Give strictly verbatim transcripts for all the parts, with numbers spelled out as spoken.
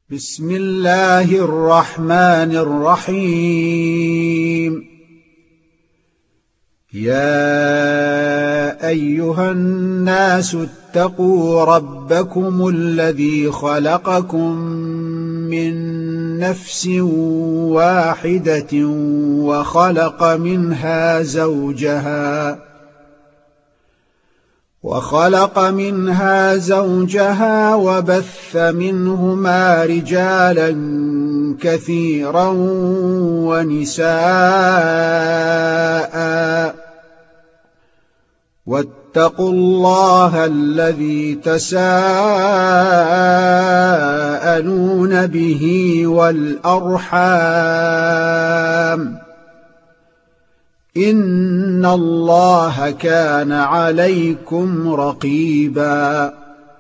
بسم الله الرحمن الرحيم. يا أيها الناس اتقوا ربكم الذي خلقكم من نفس واحدة وخلق منها زوجها وخلق منها زوجها وبث منهما رجالا كثيرا ونساء، واتقوا الله الذي تساءلون به والأرحام، إن الله كان عليكم رقيبا.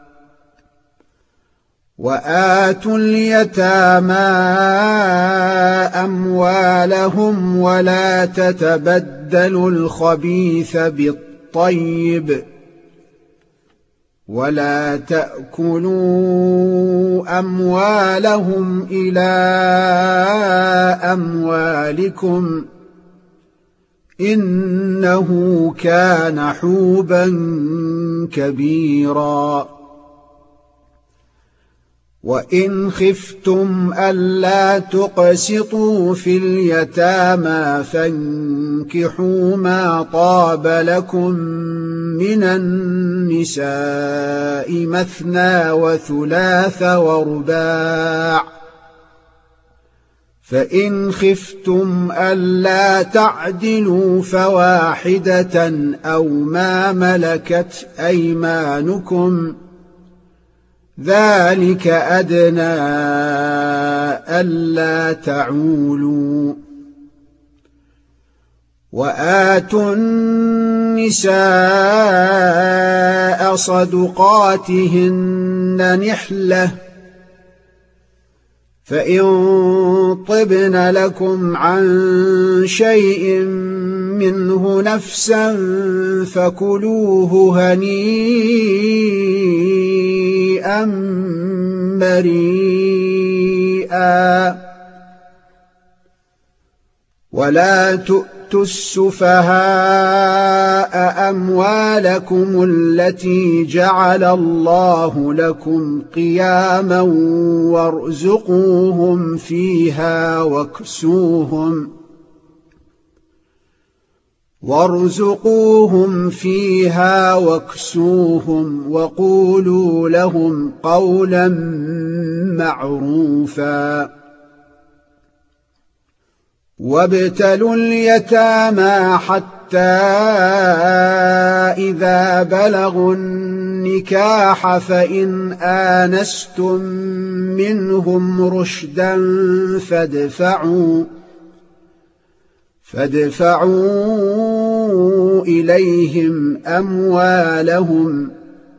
وآتوا اليتامى أموالهم ولا تتبدلوا الخبيث بالطيب ولا تأكلوا أموالهم إلى أموالكم إنه كان حوبا كبيرا. وإن خفتم ألا تقسطوا في اليتامى فانكحوا ما طاب لكم من النساء مثنى وثلاث ورباع، فإن خفتم ألا تعدلوا فواحدة أو ما ملكت أيمانكم، ذلك أدنى ألا تعولوا. وآتوا النساء صدقاتهن نحلة، فإن طبن لكم عن شيء منه نفسا فكلوه هنيئا مريئا. ولا تؤتوا السفهاء أموالكم التي جعل الله لكم قياما وارزقوهم فيها واكسوهم وارزقوهم فيها واكسوهم وقولوا لهم قولا معروفا. وابتلوا اليتامى حتى إذا بلغوا النكاح فإن آنستم منهم رشدا فادفعوا فادفعوا إليهم أموالهم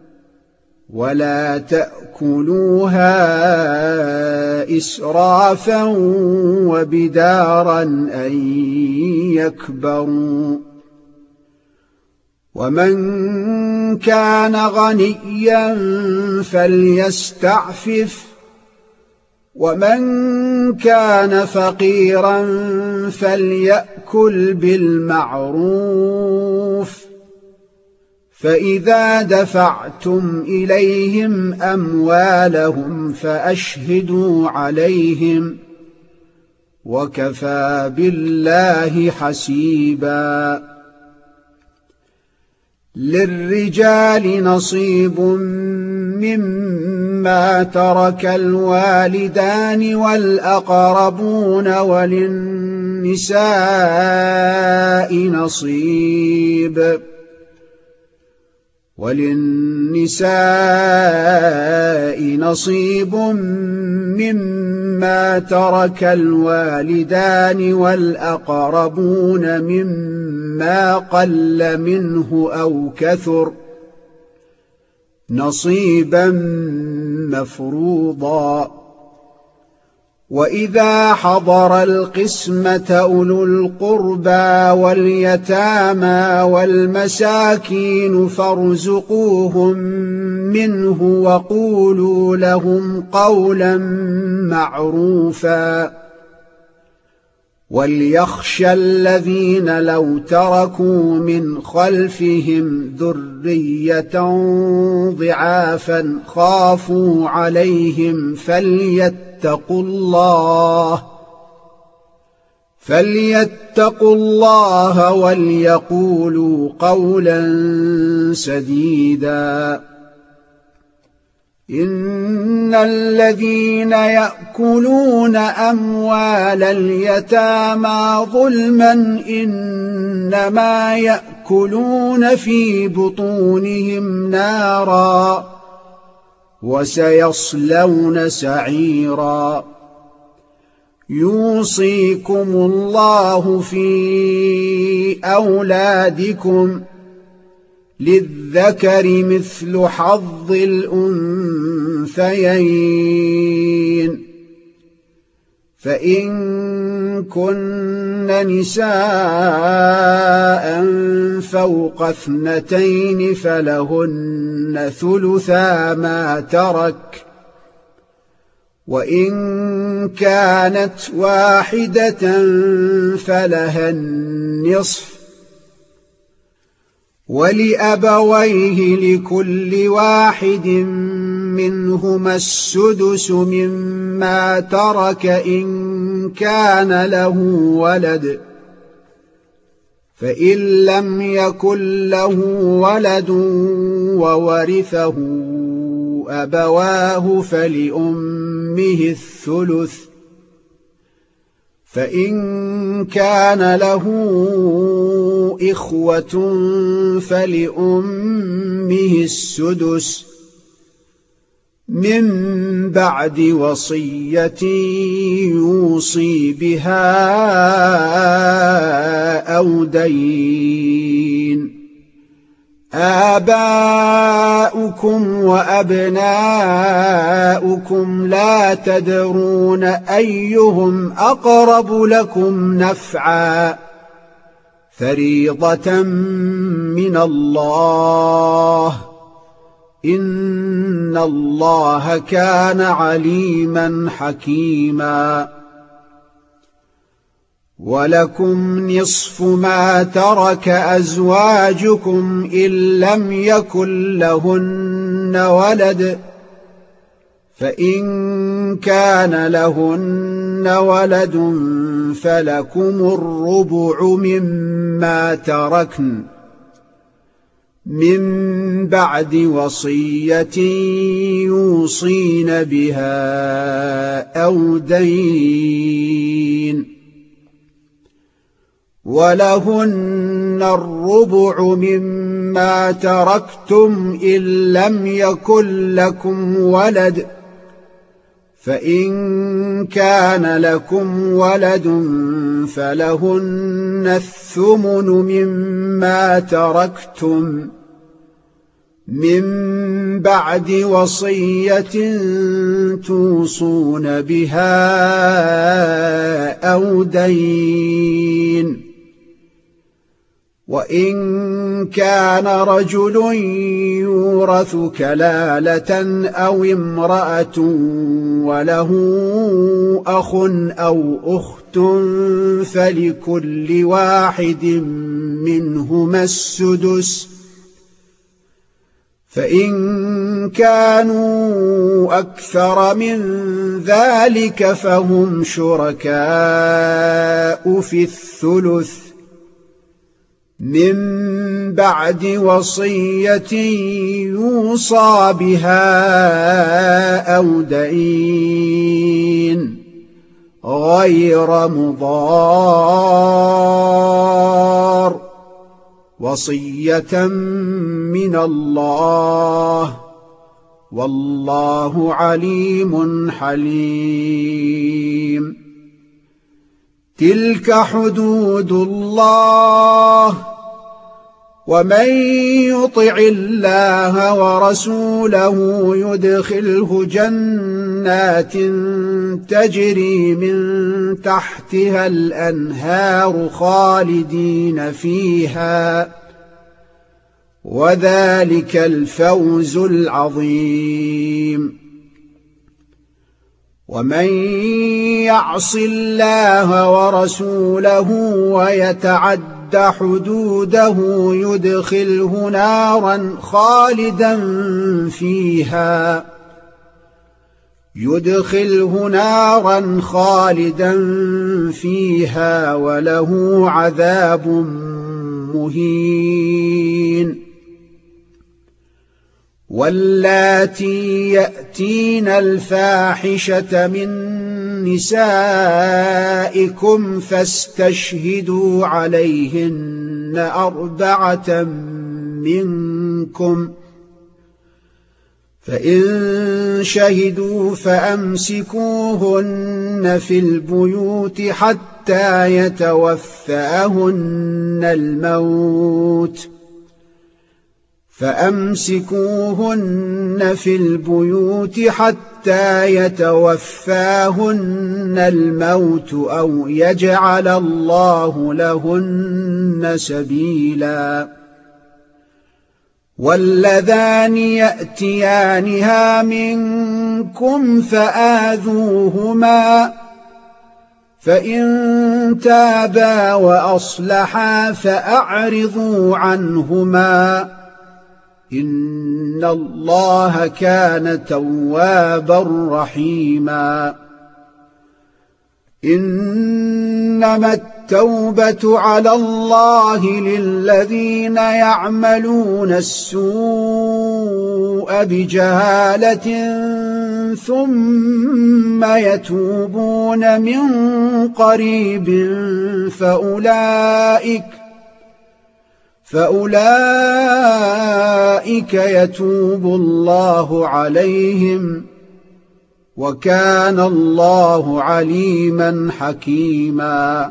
ولا تأكلوها إسرافا وبدارا أن يكبروا. ومن كان غنيا فليستعفف، ومن كان فقيرا فليأكل بالمعروف. فإذا دفعتم إليهم أموالهم فأشهدوا عليهم، وكفى بالله حسيبا. للرجال نصيب مما ترك الوالدان والأقربون وللنساء نصيب وللنساء نصيب مما ترك الوالدان والأقربون مما قل منه أو كثر، نصيبا مفروضا. وإذا حضر القسمة أولو القربى واليتامى والمساكين فارزقوهم منه وقولوا لهم قولا معروفا وليخشى الذين لو تركوا من خلفهم ذرية ضعافا خافوا عليهم فليتقوا الله فليتقوا الله وليقولوا قولا سديدا إن الذين يأكلون أموال اليتامى ظلما إنما يأكلون في بطونهم نارا وسيصلون سعيرا يوصيكم الله في أولادكم للذكر مثل حظ الأنثيين فإن كن نساء فوق اثنتين فلهن ثلثا ما ترك وإن كانت واحدة فلها النصف ولأبويه لكل واحد منهما السدس مما ترك إن كان له ولد فإن لم يكن له ولد وورثه أبواه فلأمه الثلث فإن كان له إخوة فلأمه السدس من بعد وصية يوصي بها أو دين آباؤكم وأبناؤكم لا تدرون أيهم أقرب لكم نفعا فريضة من الله إن الله كان عليما حكيما ولكم نصف ما ترك أزواجكم إن لم يكن لهن ولد فإن كان لهن ولد فلكم الربع مما تركن من بعد وصية يوصين بها أو دين ولهن الربع مما تركتم إن لم يكن لكم ولد فإن كان لكم ولد فلهن الثمن مما تركتم من بعد وصية توصون بها أو دين وإن كان رجل يورث كلالة أو امرأة وله أخ أو أخت فلكل واحد منهما السدس فإن كانوا أكثر من ذلك فهم شركاء في الثلث من بعد وصية يوصى بها أو دين غير مضار وصية من الله والله عليم حليم تلك حدود الله ومن يطع الله ورسوله يدخله جنات تجري من تحتها الأنهار خالدين فيها، وذلك الفوز العظيم. ومن يعص الله ورسوله ويتعد حدوده يدخله نارا خالدا فيها يدخله نارا خالدا فيها وله عذاب مهين. واللاتي يأتين الفاحشة من نسائكم فاستشهدوا عليهن أربعة منكم، فإن شهدوا فأمسكوهن في البيوت حتى يتوفاهن الموت فأمسكوهن في البيوت حتى يتوفاهن الموت أو يجعل الله لهن سبيلا. واللذان يأتيانها منكم فآذوهما، فإن تابا وأصلحا فأعرضوا عنهما، إن الله كان توابا رحيما. إنما التوبة على الله للذين يعملون السوء بجهالة ثم يتوبون من قريب فأولئك فأولئك يتوب الله عليهم، وكان الله عليما حكيما.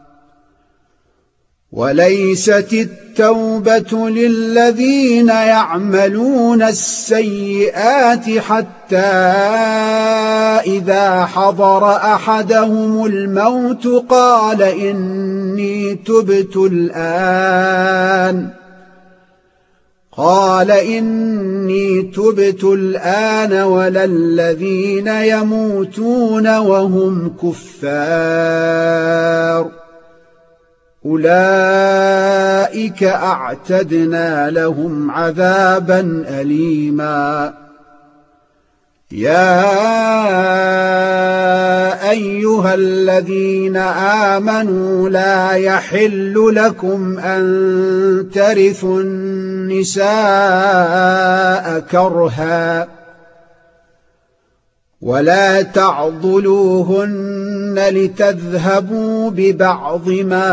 وليست التوبة للذين يعملون السيئات حتى إذا حضر أحدهم الموت قال إني تبت الآن قال إني تبت الآن ولا الذين يموتون وهم كفار، أولئك أعتدنا لهم عذابا أليما. يا أيها الذين آمنوا لا يحل لكم أن ترثوا النساء كرها ولا تعضلوهن لتذهبوا ببعض ما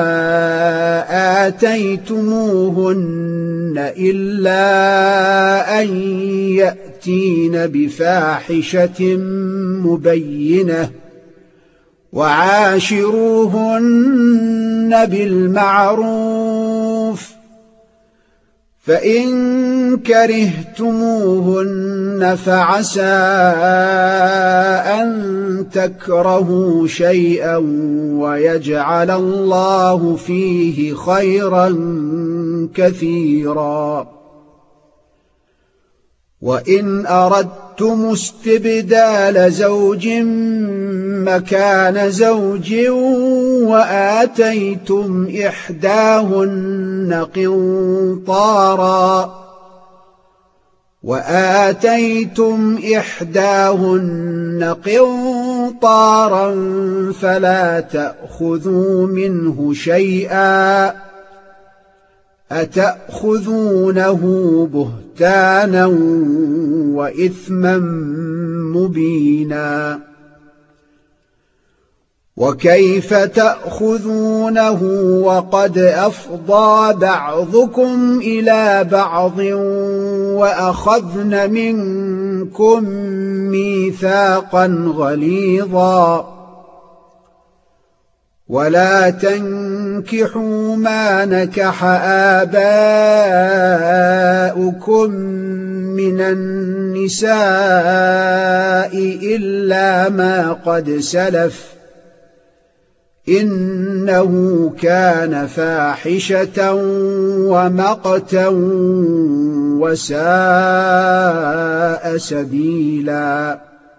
آتيتموهن إلا أن يأتين بفاحشة مبينة، وعاشروهن بالمعروف، فإن كرهتموهن فعسى أن تكرهوا شيئا ويجعل الله فيه خيرا كثيرا. وإن أردتم استبدال زوج مكان زوج وآتيتم إحداهن قنطارا وآتيتم إحداهن قنطارا فلا تأخذوا منه شيئا، أتأخذونه بهتانا وإثما مبينا. وكيف تأخذونه وقد أفضى بعضكم إلى بعض وأخذن منكم ميثاقا غليظا. ولا تنكحوا ما نكح آباؤكم من النساء إلا ما قد سلف إنه كان فاحشة ومقتا وساء سبيلا.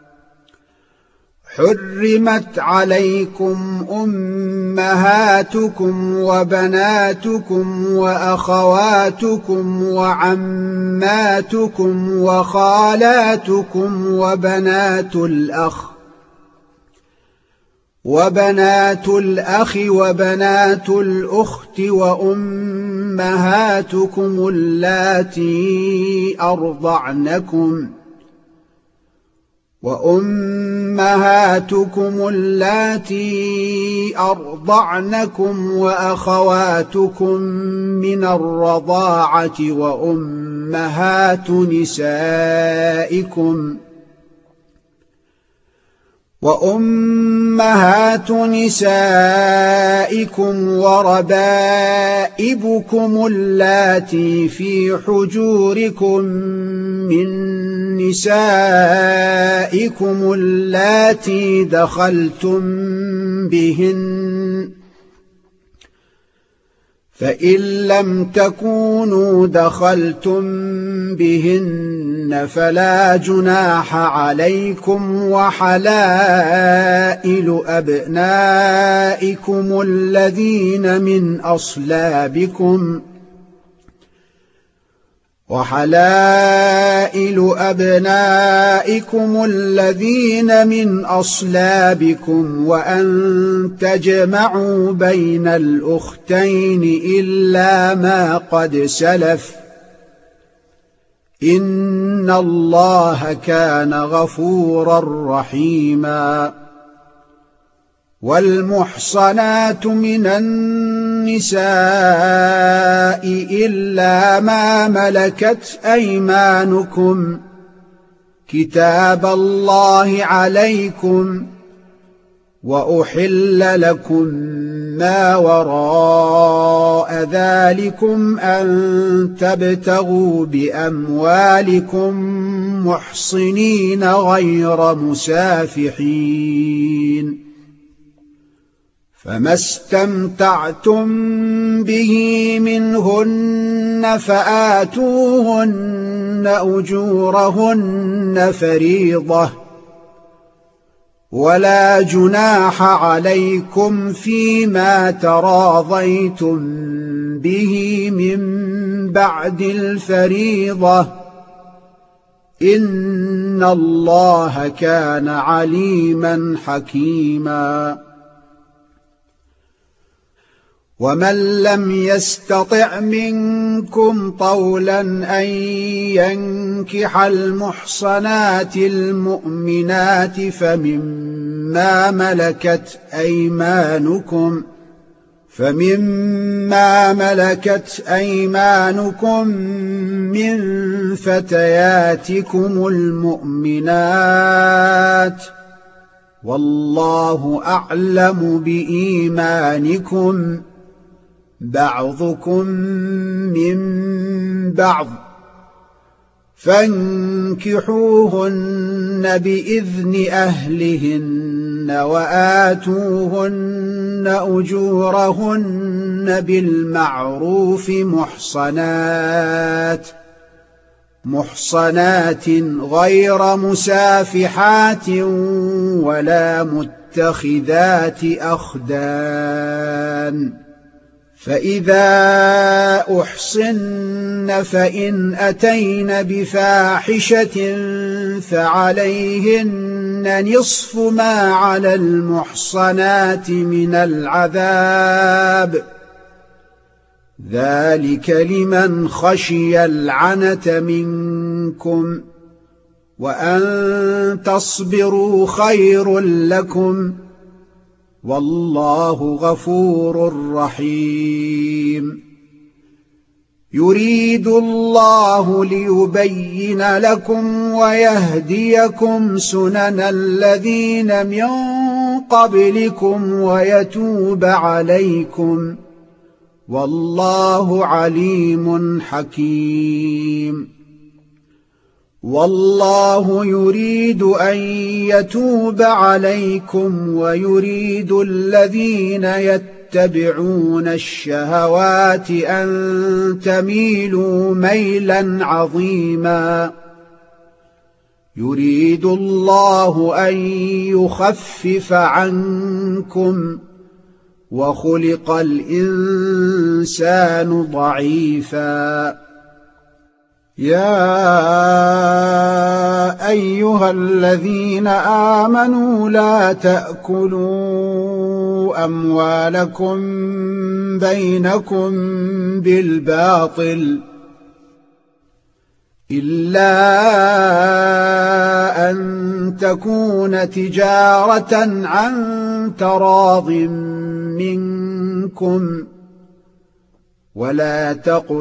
حرمت عليكم أمهاتكم وبناتكم وأخواتكم وعماتكم وخالاتكم وبنات الأخ وبنات الأخ وبنات الأخت وأمهاتكم اللاتي أرضعنكم وأمهاتكم اللاتي أرضعنكم وأخواتكم من الرضاعة وأمهات نسائكم وأمهات نسائكم وربائبكم اللاتي في حجوركم من نسائكم اللاتي دخلتم بهن فإن لم تكونوا دخلتم بهن فلا جناح عليكم وحلائل أبنائكم الذين من أصلابكم وحلائل أبنائكم الذين من أصلابكم وأن تجمعوا بين الأختين إلا ما قد سلف إن الله كان غفورا رحيما. والمحصنات من النساء إلا ما ملكت أيمانكم كتاب الله عليكم وأحل لكم ما وراء ذلكم أن تبتغوا بأموالكم محصنين غير مسافحين فما استمتعتم به منهن فآتوهن أجورهن فريضة ولا جناح عليكم فيما تراضيتم به من بعد الفريضة إن الله كان عليما حكيما. ومن لم يستطع منكم طولا أن ينكح المحصنات المؤمنات فمما ملكت أيمانكم فمما ملكت أيمانكم من فتياتكم المؤمنات والله أعلم بإيمانكم بعضكم من بعض فانكحوهن بإذن أهلهن وآتوهن أجورهن بالمعروف محصنات محصنات غير مسافحات ولا متخذات أخدان فإذا أحصن فإن أتين بفاحشة فعليهن نصف ما على المحصنات من العذاب ذلك لمن خشي العنة منكم وأن تصبروا خير لكم والله غفور رحيم. يريد الله ليبين لكم ويهديكم سنن الذين من قبلكم ويتوب عليكم والله عليم حكيم والله يريد أن يتوب عليكم ويريد الذين يتبعون الشهوات أن تميلوا ميلا عظيما يريد الله أن يخفف عنكم وخلق الإنسان ضعيفا يا أيها الذين آمنوا لا تأكلوا أموالكم بينكم بالباطل إلا أن تكون تجارة عن تراض منكم ولا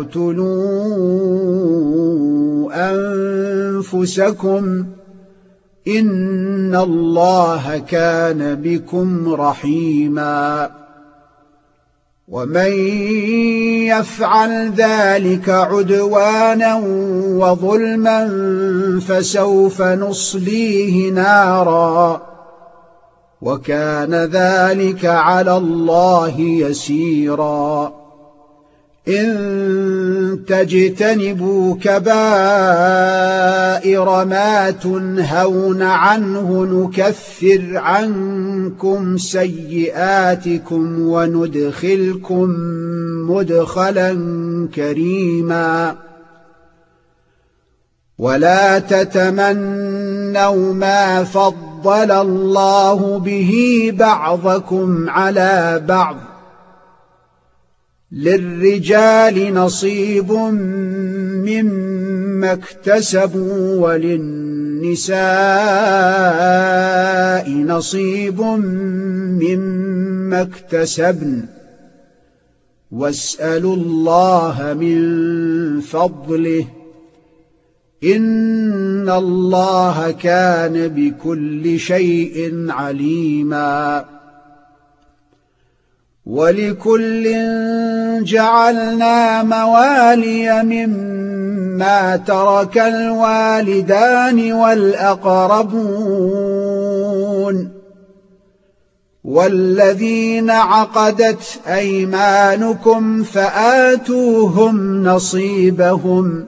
تقتلوا أنفسكم إن الله كان بكم رحيما ومن يفعل ذلك عدوانا وظلما فسوف نصليه نارا وكان ذلك على الله يسيرا إن تجتنبوا كبائر ما تنهون عنه نكفر عنكم سيئاتكم وندخلكم مدخلا كريما ولا تتمنوا ما فضل الله به بعضكم على بعض للرجال نصيب مما اكتسبوا وللنساء نصيب مما اكتسبن واسألوا الله من فضله إن الله كان بكل شيء عليما ولكل جعلنا موالي مما ترك الوالدان والأقربون والذين عقدت أيمانكم فآتوهم نصيبهم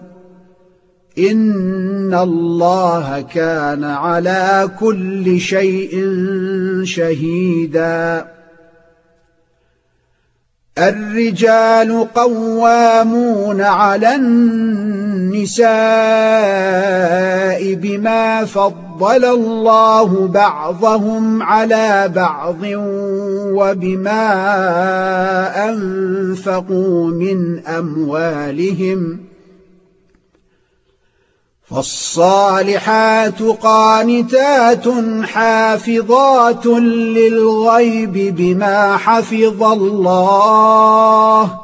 إن الله كان على كل شيء شهيدا الرجال قوامون على النساء بما فضل الله بعضهم على بعض وبما أنفقوا من أموالهم فالصالحات قانتات حافظات للغيب بما حفظ الله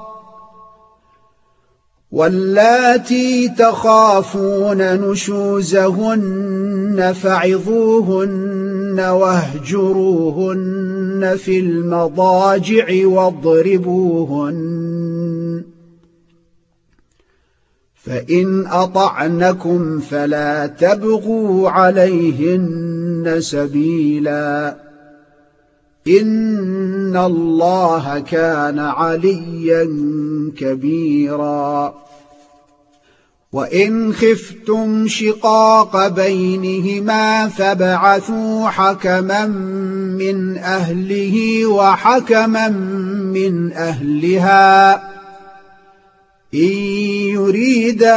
واللاتي تخافون نشوزهن فعظوهن واهجروهن في المضاجع واضربوهن فإن أطعنكم فلا تبغوا عليهن سبيلا إن الله كان عليا كبيرا وإن خفتم شقاق بينهما فابعثوا حكما من أهله وحكما من أهلها إن يريدا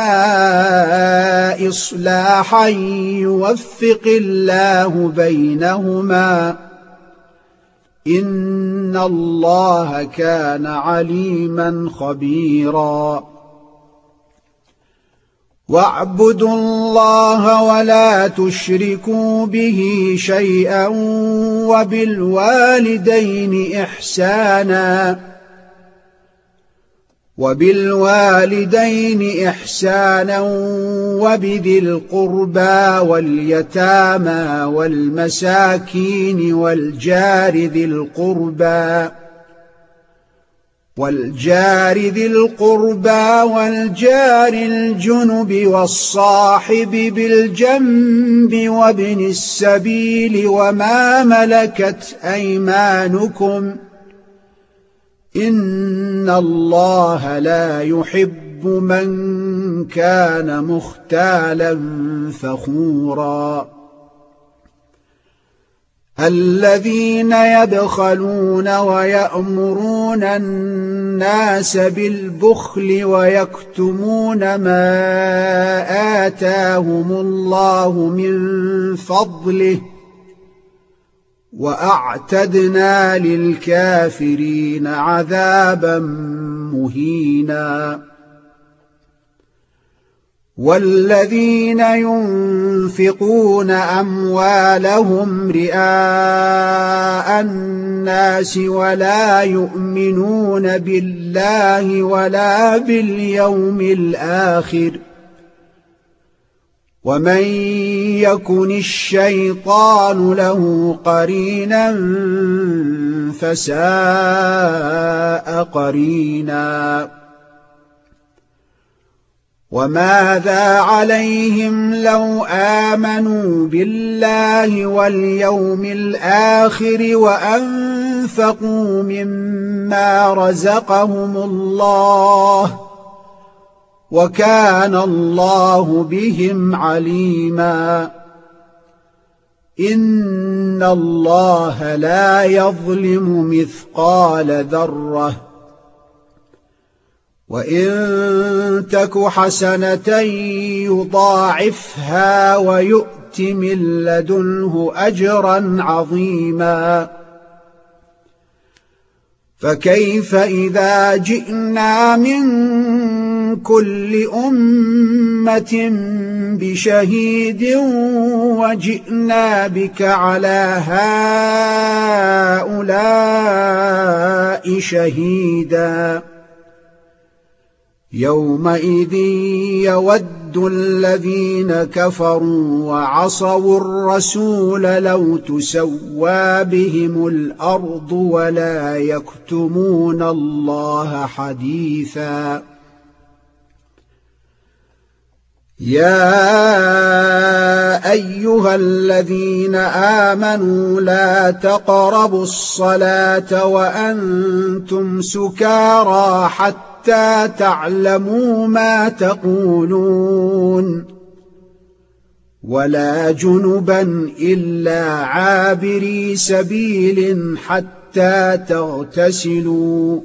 إصلاحا يوفق الله بينهما إن الله كان عليما خبيرا واعبدوا الله ولا تشركوا به شيئا وبالوالدين إحسانا وبالوالدين إحسانا وبذي القربى واليتامى والمساكين والجار ذي القربى والجار ذي القربى والجار الجنب والصاحب بالجنب وابن السبيل وما ملكت أيمانكم إن الله لا يحب من كان مختالا فخورا الذين يبخلون ويأمرون الناس بالبخل ويكتمون ما آتاهم الله من فضله وأعتدنا للكافرين عذابا مهينا والذين ينفقون أموالهم رئاء الناس ولا يؤمنون بالله ولا باليوم الآخر ومن يكن الشيطان له قرينا فساء قرينا وماذا عليهم لو آمنوا بالله واليوم الآخر وأنفقوا مما رزقهم الله وكان الله بهم عليما إن الله لا يظلم مثقال ذرة وإن تك حسنة يضاعفها ويؤت من لدنه أجرا عظيما فكيف إذا جئنا من كل أمة بشهيد وجئنا بك على هؤلاء شهيدا يومئذ يود الذين كفروا وعصوا الرسول لو تسوى بهم الأرض ولا يكتمون الله حديثا يا أيها الذين آمنوا لا تقربوا الصلاة وأنتم سكارى حتى تعلموا ما تقولون ولا جنبا إلا عابري سبيل حتى تغتسلوا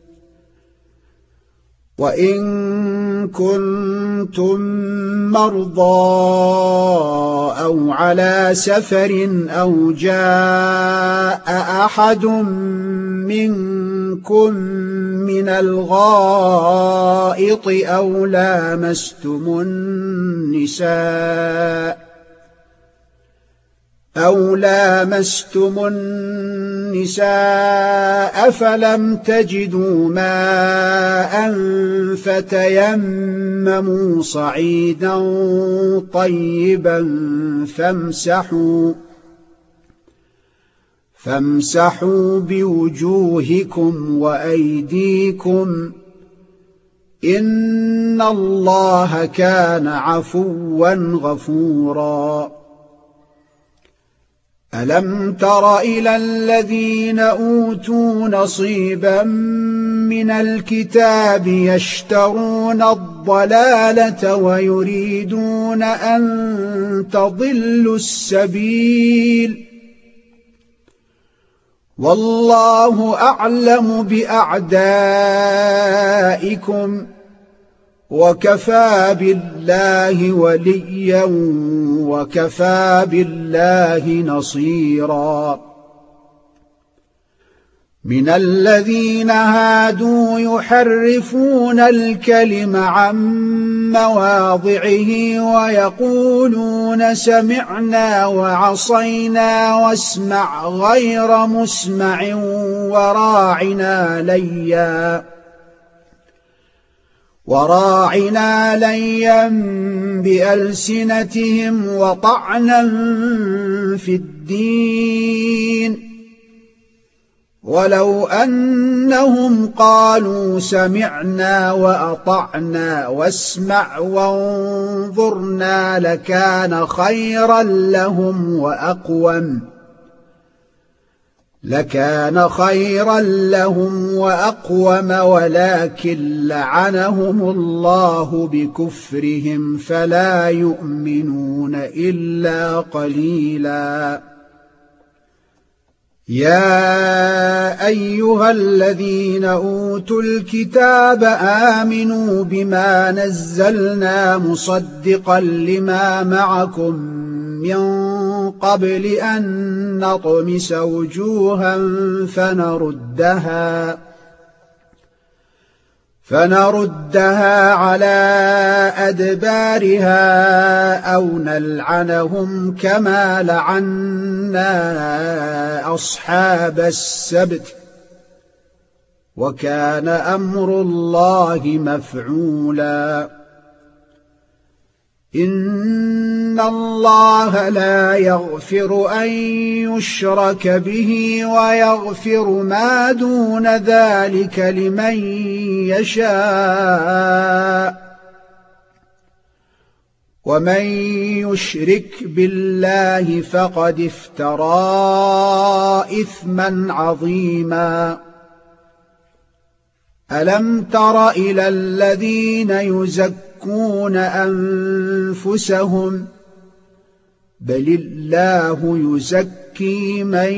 وإن كنتم مرضى أو على سفر أو جاء أحد منكم من الغائط أو لامستم النساء أو لامستم النساء فلم تجدوا ماء فتيمموا صعيدا طيبا فامسحوا فامسحوا بوجوهكم وأيديكم إن الله كان عفوا غفورا ألم تر إلى الذين أوتوا نصيبا من الكتاب يشترون الضلالة ويريدون أن تضلوا السبيل والله أعلم بأعدائكم وكفى بالله وليا وكفى بالله نصيرا من الذين هادوا يحرفون الكلم عن مواضعه ويقولون سمعنا وعصينا واسمع غير مسمع وراعنا ليا وراعنا ليا بألسنتهم وطعنا في الدين ولو أنهم قالوا سمعنا وأطعنا واسمع وانظرنا لكان خيرا لهم وأقوم لكان خيرا لهم وأقوم ولكن لعنهم الله بكفرهم فلا يؤمنون إلا قليلا. يا أيها الذين أوتوا الكتاب آمنوا بما نزلنا مصدقا لما معكم من قبل أن نطمس وجوها فنردها فنردها على أدبارها أو نلعنهم كما لعنا أصحاب السبت وكان أمر الله مفعولا. إن الله لا يغفر أن يشرك به ويغفر ما دون ذلك لمن يشاء ومن يشرك بالله فقد افترى إثما عظيما. ألم تر إلى الذين يزكون أنفسهم بل الله يزكي من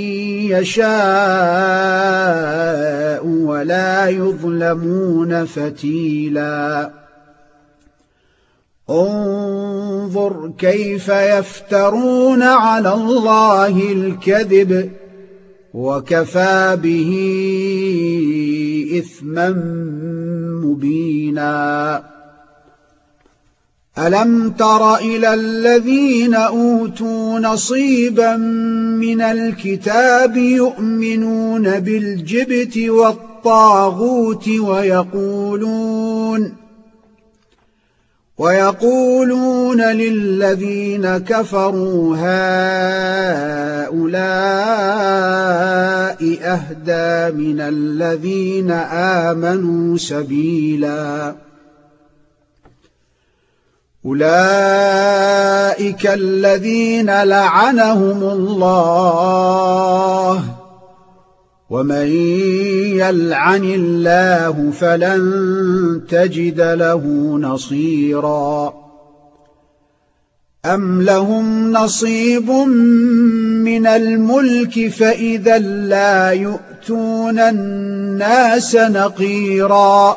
يشاء ولا يظلمون فتيلا. انظر كيف يفترون على الله الكذب وكفى به إثما مبينا. ألم تر إلى الذين أوتوا نصيبا من الكتاب يؤمنون بالجبت والطاغوت ويقولون ويقولون للذين كفروا هؤلاء أهدى من الذين آمنوا سبيلا. أولئك الذين لعنهم الله ومن يلعن الله فلن تجد له نصيرا. أم لهم نصيب من الملك فإذا لا يؤتون الناس نقيرا.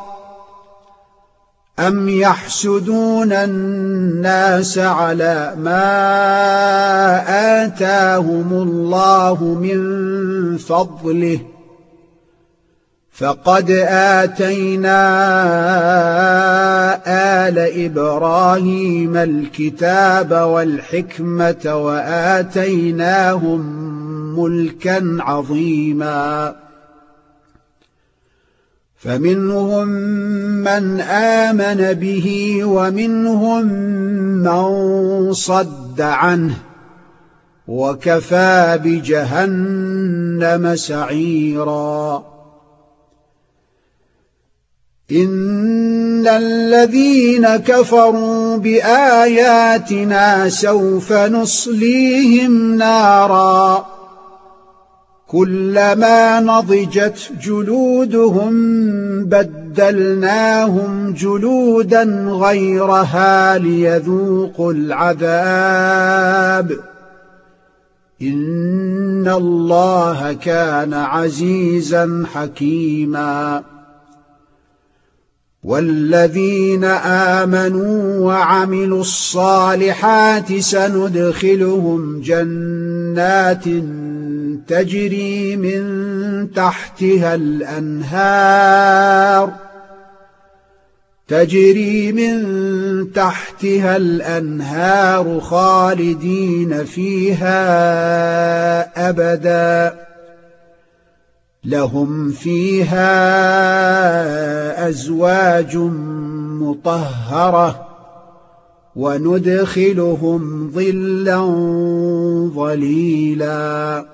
أم يحسدون الناس على ما آتاهم الله من فضله فقد آتينا آل إبراهيم الكتاب والحكمة وآتيناهم ملكا عظيما. فمنهم من آمن به ومنهم من صد عنه وكفى بجهنم سعيرا. إن الذين كفروا بآياتنا سوف نصليهم نارا كلما نضجت جلودهم بدلناهم جلودا غيرها ليذوقوا العذاب إن الله كان عزيزا حكيما. والذين آمنوا وعملوا الصالحات سندخلهم جنات تجري من تحتها الأنهار تجري من تحتها الأنهار خالدين فيها أبدا لهم فيها أزواج مطهرة وندخلهم ظلا ظليلا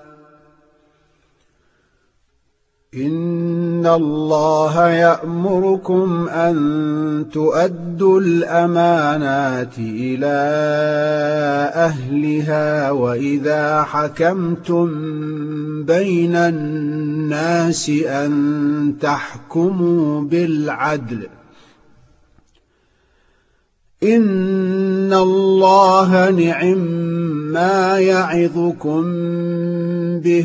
إن الله يأمركم أن تؤدوا الأمانات إلى أهلها وإذا حكمتم بين الناس أن تحكموا بالعدل إن الله نعما يعظكم به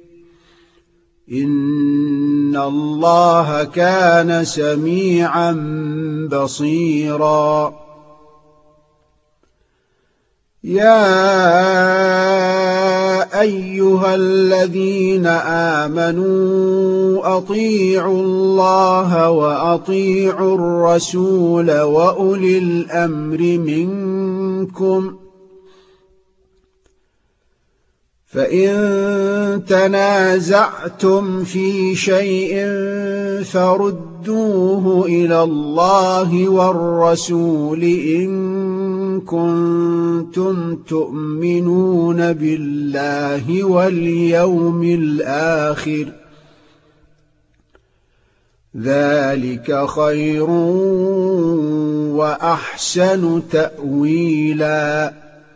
إن الله كان سميعا بصيرا يا أيها الذين آمنوا أطيعوا الله وأطيعوا الرسول وأولي الأمر منكم فإن تنازعتم في شيء فردوه إلى الله والرسول إن كنتم تؤمنون بالله واليوم الآخر ذلك خير وأحسن تأويلا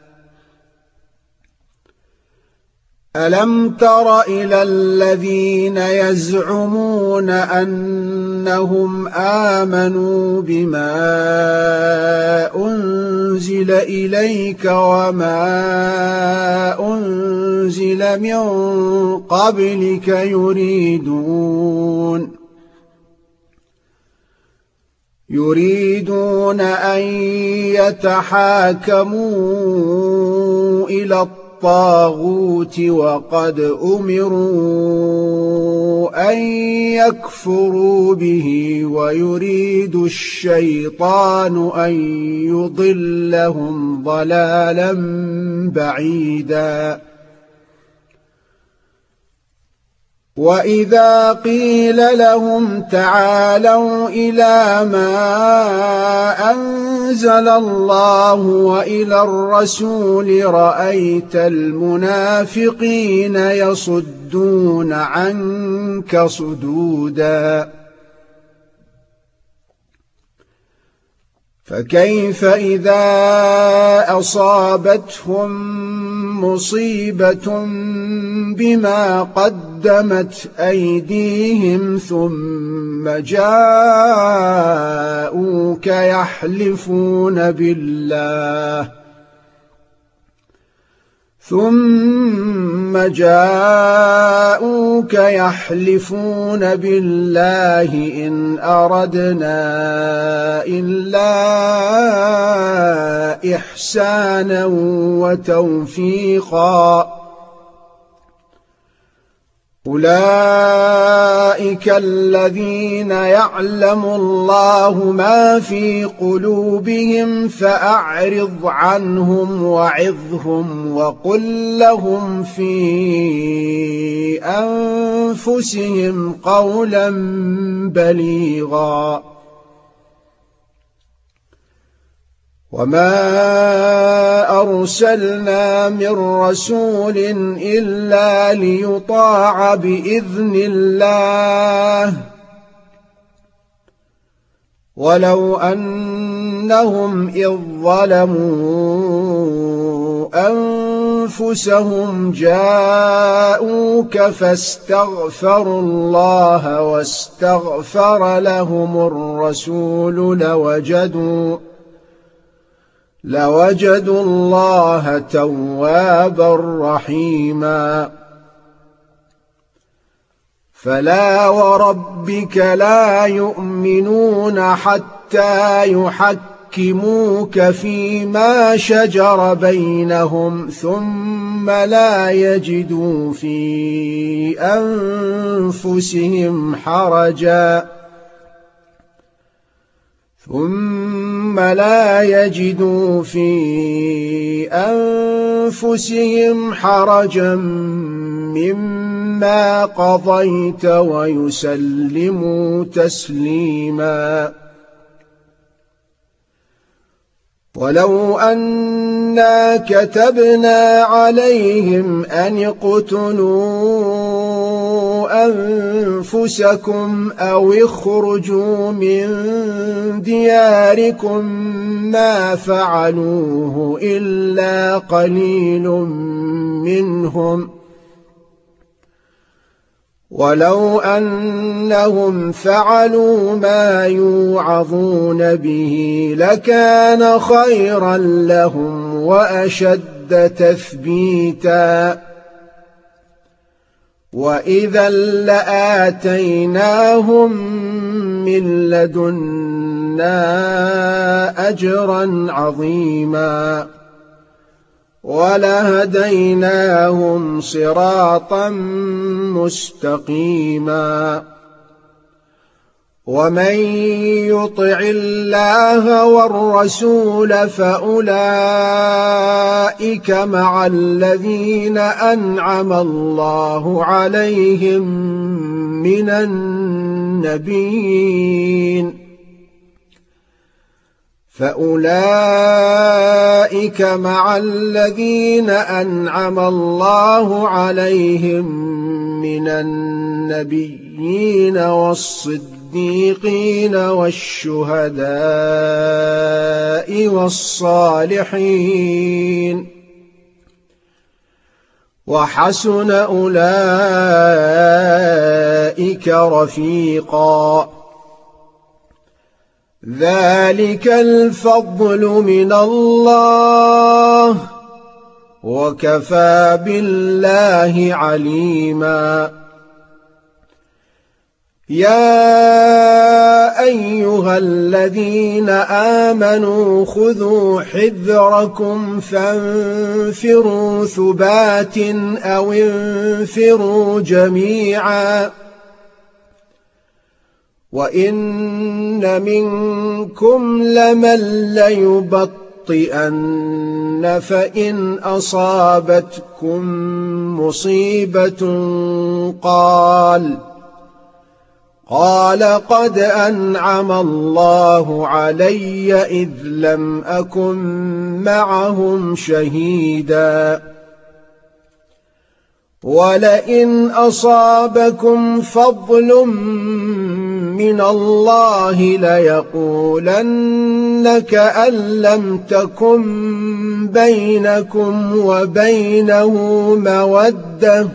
ألم تر إلى الذين يزعمون أنهم آمنوا بما أنزل إليك وما أنزل من قبلك يريدون يريدون أن يتحاكموا إلى الطاغوت وقد أمروا أن يكفروا به ويريد الشيطان أن يضلهم ضلالا بعيدا وإذا قيل لهم تعالوا إلى ما أنزل الله وإلى الرسول رأيت المنافقين يصدون عنك صدودا فكيف إذا أصابتهم مصيبة بما قدمت أيديهم ثم جاءوك يحلفون بالله ثم جاءوك يحلفون بالله إن أردنا إلا إحسانا وتوفيقا أولئك الذين يعلم الله ما في قلوبهم فأعرض عنهم وعظهم وقل لهم في أنفسهم قولا بليغا وما أرسلنا من رسول إلا ليطاع بإذن الله ولو أنهم إذ ظلموا أنفسهم جاءوك فاستغفروا الله واستغفر لهم الرسول لوجدوا لوجدوا الله توابا رحيما فلا وربك لا يؤمنون حتى يحكموك فيما شجر بينهم ثم لا يجدوا في أنفسهم حرجا ثم لا يجدوا في أنفسهم حرجا مما قضيت ويسلموا تسليما ولو أنا كتبنا عليهم أن اقتلوا أنفسكم أو اخرجوا من دياركم ما فعلوه إلا قليل منهم ولو أنهم فعلوا ما يوعظون به لكان خيرا لهم وأشد تثبيتا وإذا لآتيناهم من لدنا أجرا عظيما ولهديناهم صراطا مستقيما ومن يطع الله والرسول فأولئك مع الذين أنعم الله عليهم من النبيين فأولئك مع الذين أنعم الله عليهم من النبيين والصديقين والشهداء والصالحين وحسن أولئك رفيقا ذلك الفضل من الله وكفى بالله عليما يا أيها الذين آمنوا خذوا حذركم فانفروا ثبات أو انفروا جميعا وإن منكم لمن ليبطئن فإن أصابتكم مصيبة قال قال قد أنعم الله علي إذ لم أكن معهم شهيدا ولئن أصابكم فضل من الله ليقولن كأن لم تكن بينكم وبينه مودة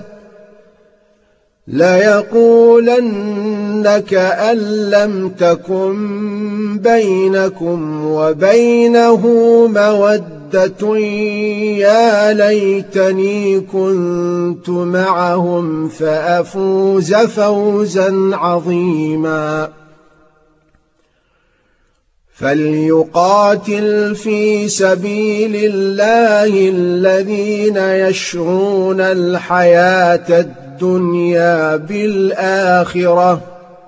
ليقولن كأن لم تكن بينكم وبينه مودة يا ليتني كنت معهم فأفوز فوزا عظيما فليقاتل في سبيل الله الذين يشرون الحياة الدنيا بالآخرة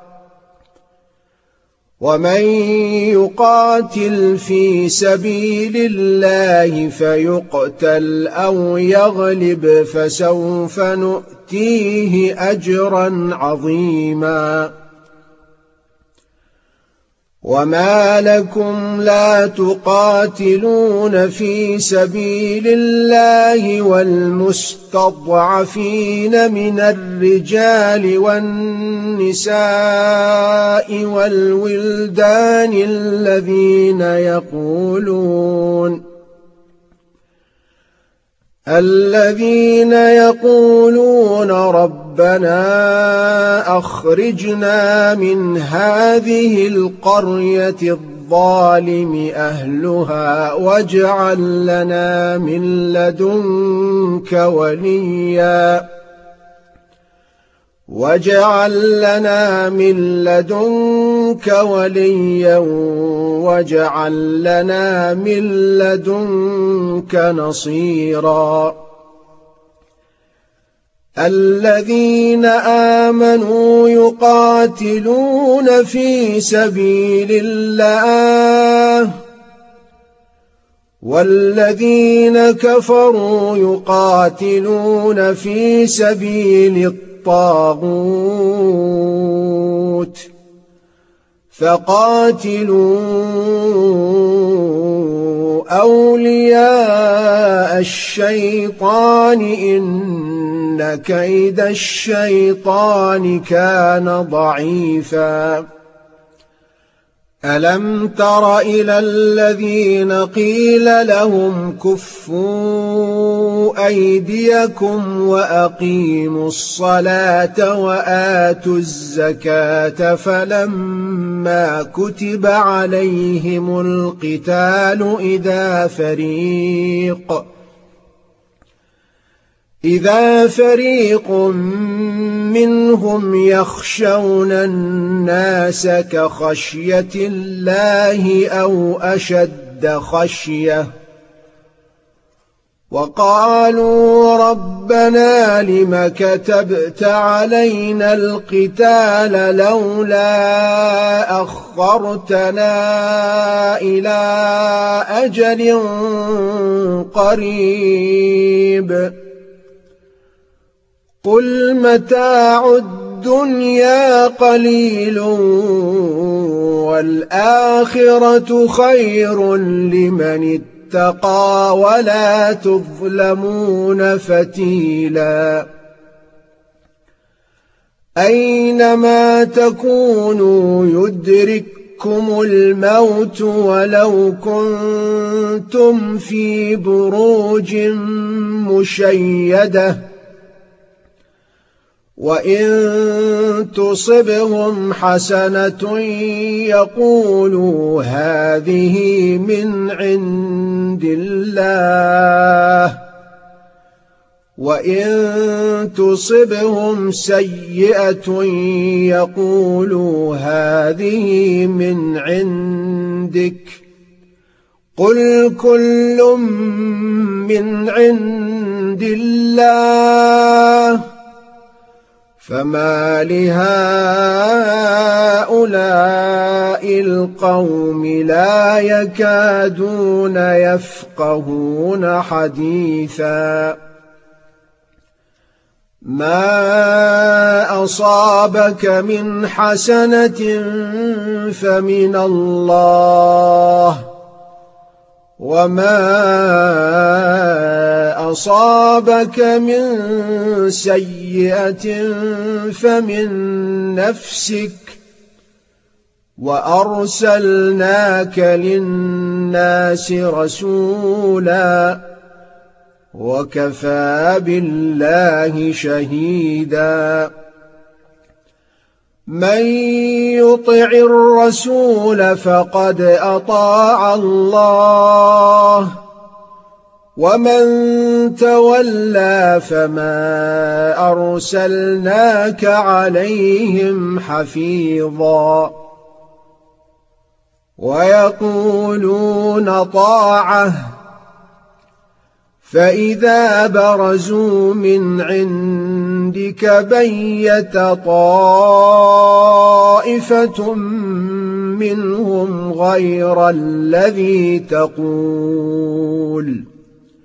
ومن يقاتل في سبيل الله فيقتل أو يغلب فسوف نؤتيه أجرا عظيما وما لكم لا تقاتلون في سبيل الله والمستضعفين من الرجال والنساء والولدان الذين يقولون الذين يقولون ربنا أخرجنا من هذه القرية الظالم أهلها واجعل لنا من لدنك وليا واجعل لنا من لدنك وليا واجعل لنا من لدنك نصيرا الذين آمنوا يقاتلون في سبيل الله والذين كفروا يقاتلون في سبيل الطاغوت فقاتلوا أولياء الشيطان إن كيد الشيطان كان ضعيفا ألم تر إلى الذين قيل لهم كفوا أيديكم وأقيموا الصلاة وآتوا الزكاة فلما كتب عليهم القتال إذا فريق إذا فريق منهم يخشون الناس كخشية الله أو أشد خشية وقالوا ربنا لم كتبت علينا القتال لولا أخرتنا إلى أجل قريب قل متاع الدنيا قليل والآخرة خير لمن اتقى ولا تظلمون فتيلا أينما تكونوا يدرككم الموت ولو كنتم في بروج مشيدة وإن تصبهم حسنة يقولوا هذه من عند الله وإن تصبهم سيئة يقولوا هذه من عندك قل كل من عند الله فما لهؤلاء القوم لا يكادون يفقهون حديثا ما أصابك من حسنة فمن الله وما أصابك من سيئة فمن نفسك وأرسلناك للناس رسولا وكفى بالله شهيدا من يطع الرسول فقد أطاع الله ومن تولى فما أرسلناك عليهم حفيظا ويقولون طاعة فإذا برزوا من عندك بيت طائفة منهم غير الذي تقول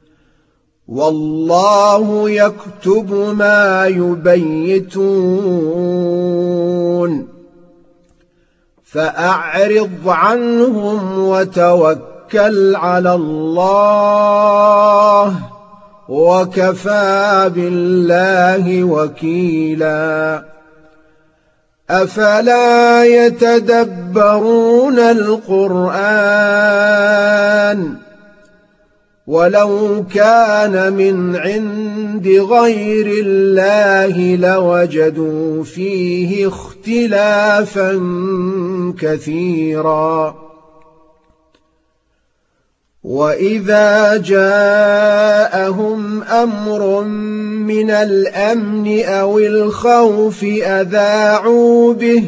والله يكتب ما يبيتون فأعرض عنهم وتوكل على الله وكفى بالله وكيلا أفلا يتدبرون القرآن ولو كان من عند غير الله لوجدوا فيه اختلافا كثيرا وإذا جاءهم أمر من الأمن أو الخوف أذاعوا به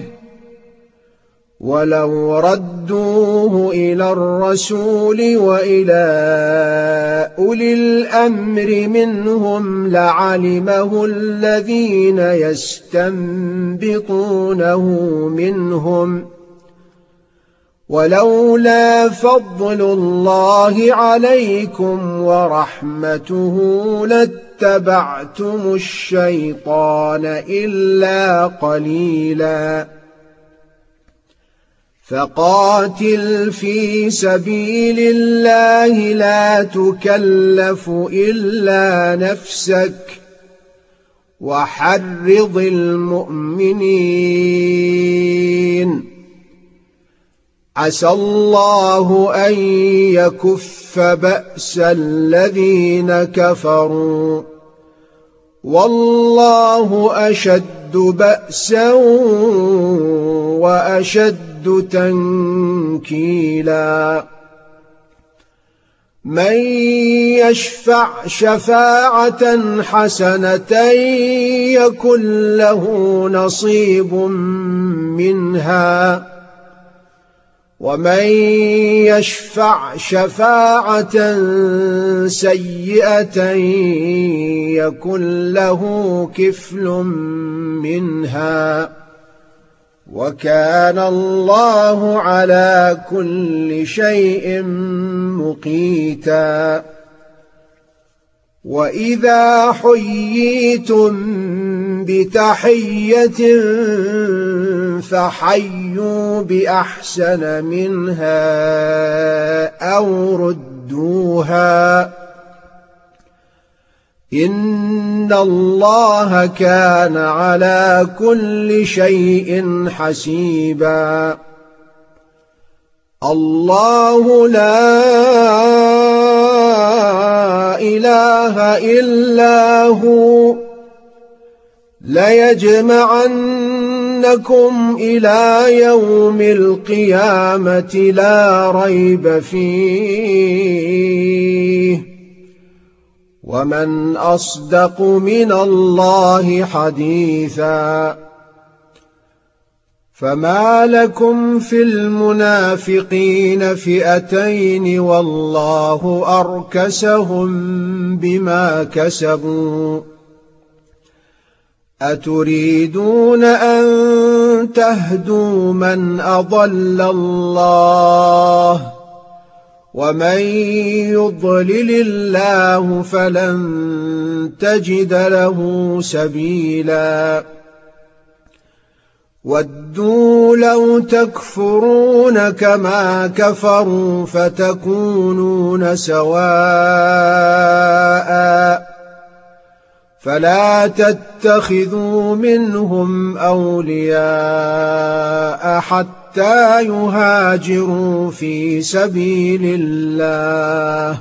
ولو ردوه إلى الرسول وإلى أولي الأمر منهم لعلمه الذين يستنبطونه منهم ولولا فضل الله عليكم ورحمته لاتبعتم الشيطان إلا قليلا فقاتل في سبيل الله لا تكلف إلا نفسك وحرض المؤمنين عسى الله أن يكف بأس الذين كفروا والله أشد بأسا وأشد تنكيلا من يشفع شفاعة حسنة يكن له نصيب منها ومن يشفع شفاعة سيئة يكن له كفل منها وكان الله على كل شيء مقيتا وإذا حييتم بتحية فحيوا بأحسن منها أو ردوها إن الله كان على كل شيء حسيبا الله لا إله إلا هو ليجمعنكم إلى يوم القيامة لا ريب فيه ومن أصدق من الله حديثا فما لكم في المنافقين فئتين والله أركسهم بما كسبوا أتريدون أن تهدوا من أضل الله ومن يضلل الله فلن تجد له سبيلا ودوا لو تكفرون كما كفروا فتكونون سواء فلا تتخذوا منهم أولياء حتى يهاجروا في سبيل الله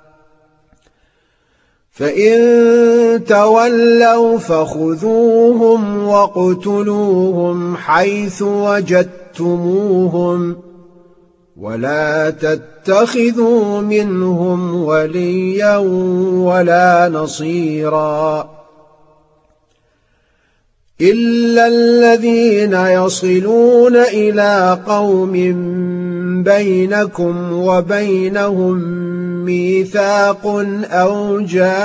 فإن تولوا فخذوهم واقتلوهم حيث وجدتموهم ولا تتخذوا منهم وليا ولا نصيرا إلا الذين يصلون إلى قوم بينكم وبينهم ميثاق أو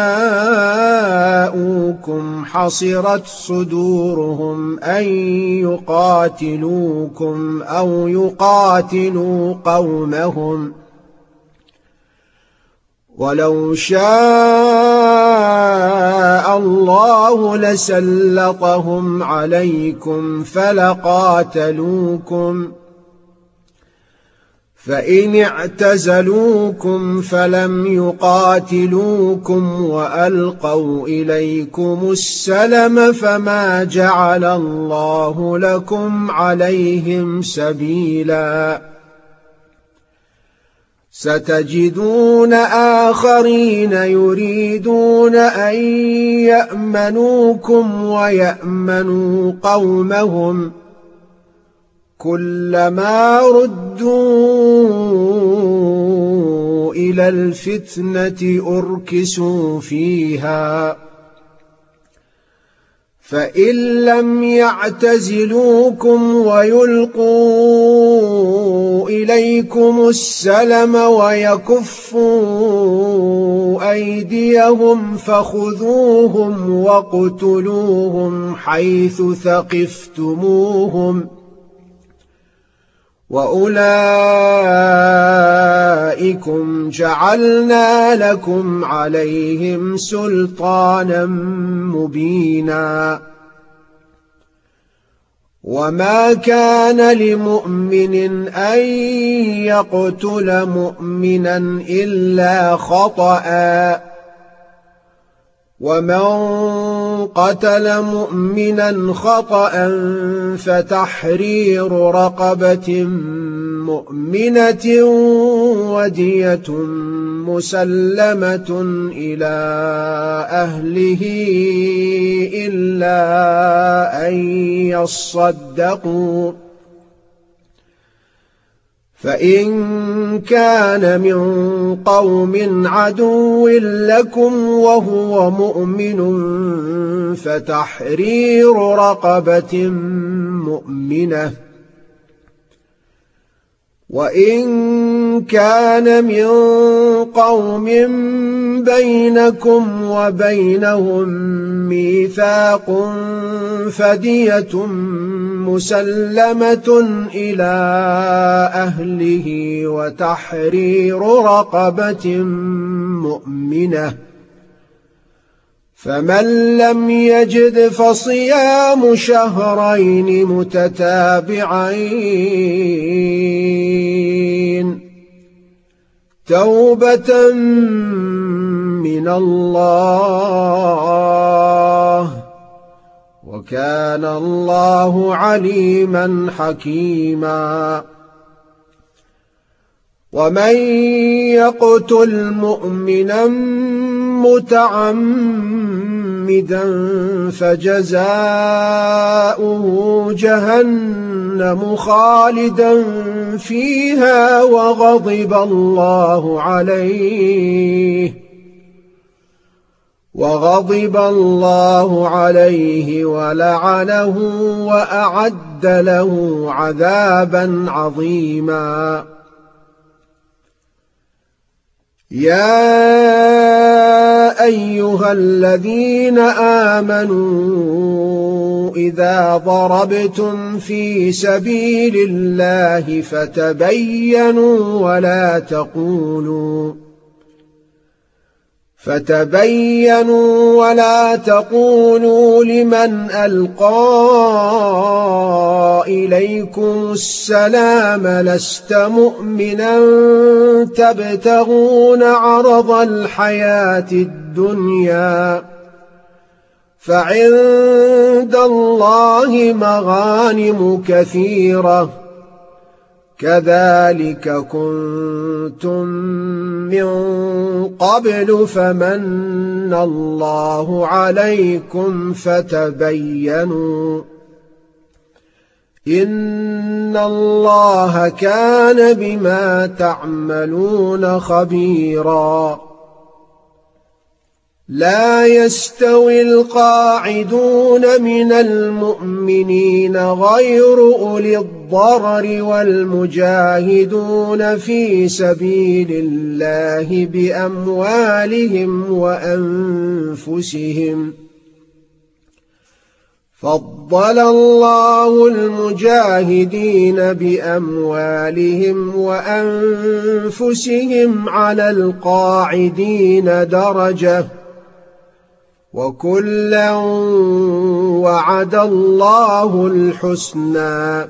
جاءوكم حصرت صدورهم أن يقاتلوكم أو يقاتلوا قومهم ولو شاء الله لسلطهم عليكم فلقاتلوكم فإن اعتزلوكم فلم يقاتلوكم وألقوا إليكم السلم فما جعل الله لكم عليهم سبيلا ستجدون آخرين يريدون أن يأمنوكم ويأمنوا قومهم كلما ردوا إلى الفتنة أركسوا فيها فإن لم يعتزلوكم ويلقوا إليكم السلم ويكفوا أيديهم فخذوهم واقتلوهم حيث ثقفتموهم وأولئكم جعلنا لكم عليهم سلطانا مبينا وما كان لمؤمن أن يقتل مؤمنا إلا خطأ ومن قتل مؤمنا خطأ فتحرير رقبة مؤمنة ودية مسلمة إلى أهله إلا أن يصدقوا فإن كان من قوم عدو لكم وهو مؤمن فتحرير رقبة مؤمنة وإن كان من قوم بينكم وبينهم ميثاق فدية مسلمة إلى أهله وتحرير رقبة مؤمنة فمن لم يجد فصيام شهرين متتابعين توبة من الله وكان الله عليما حكيما ومن يقتل مؤمنا متعمدا فجزاؤه جهنم خالدا فيها وغضب الله عليه وغضب الله عليه ولعنه وأعد له عذابا عظيما يا أيها الذين آمنوا إذا ضربتم في سبيل الله فتبينوا ولا تقولوا فتبينوا ولا تقولوا لمن ألقى إليكم السلام لست مؤمنا تبتغون عرض الحياة الدنيا فعند الله مغانم كثيرة كذلك كنتم من قبل فمن الله عليكم فتبينوا إن الله كان بما تعملون خبيرا لا يستوي القاعدون من المؤمنين غير أولي الضرر والمجاهدون في سبيل الله بأموالهم وأنفسهم فضل الله المجاهدين بأموالهم وأنفسهم على القاعدين درجة وكلا وعد الله الحسنى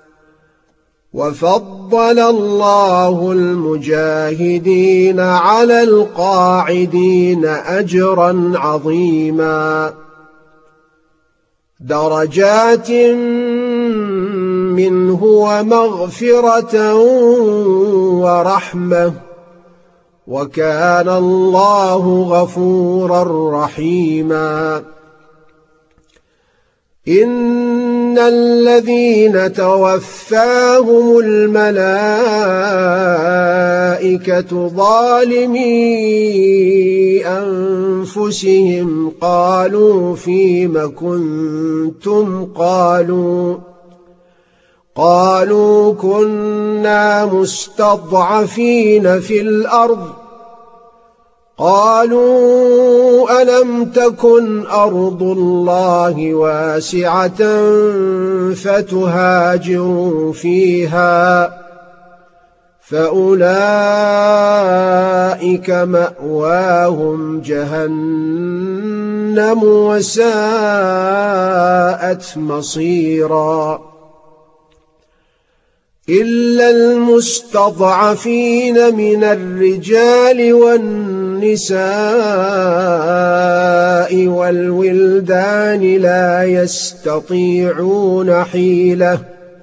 وفضل الله المجاهدين على القاعدين أجرا عظيما درجات منه ومغفرة ورحمة وكان الله غفورا رحيما إن الذين توفاهم الملائكة ظالمي أنفسهم قالوا فيم كنتم قالوا قالوا كنا مستضعفين في الأرض قالوا ألم تكن أرض الله واسعة فتهاجروا فيها فأولئك مأواهم جهنم وساءت مصيرا إلا المستضعفين من الرجال والنساء والولدان لا يستطيعون حيلة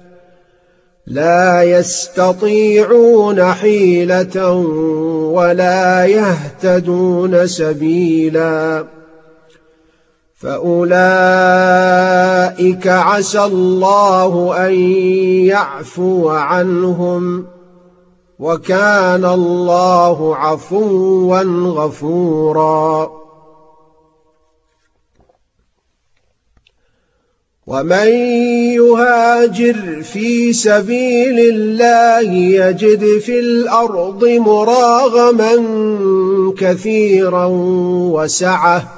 لا يستطيعون حيلة ولا يهتدون سبيلا فأولئك عسى الله أن يعفو عنهم وكان الله عفوا غفورا ومن يهاجر في سبيل الله يجد في الأرض مراغما كثيرا وسعة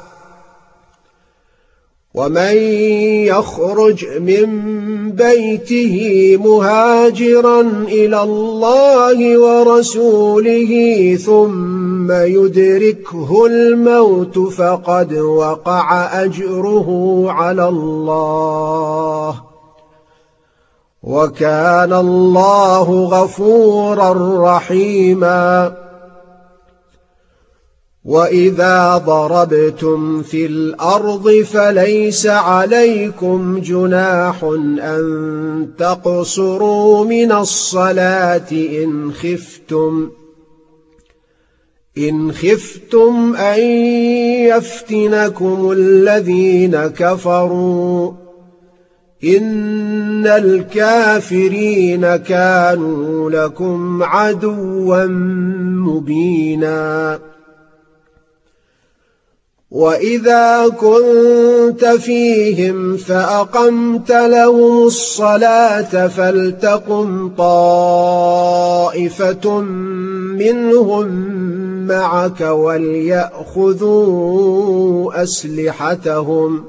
ومن يخرج من بيته مهاجرا إلى الله ورسوله ثم يدركه الموت فقد وقع أجره على الله وكان الله غفورا رحيما وإذا ضربتم في الأرض فليس عليكم جناح أن تقصروا من الصلاة إن خفتم إن خفتم أن يفتنكم الذين كفروا إن الكافرين كانوا لكم عدوا مبينا وإذا كنت فيهم فأقمت لهم الصلاة فلتقم طائفة منهم معك وليأخذوا أسلحتهم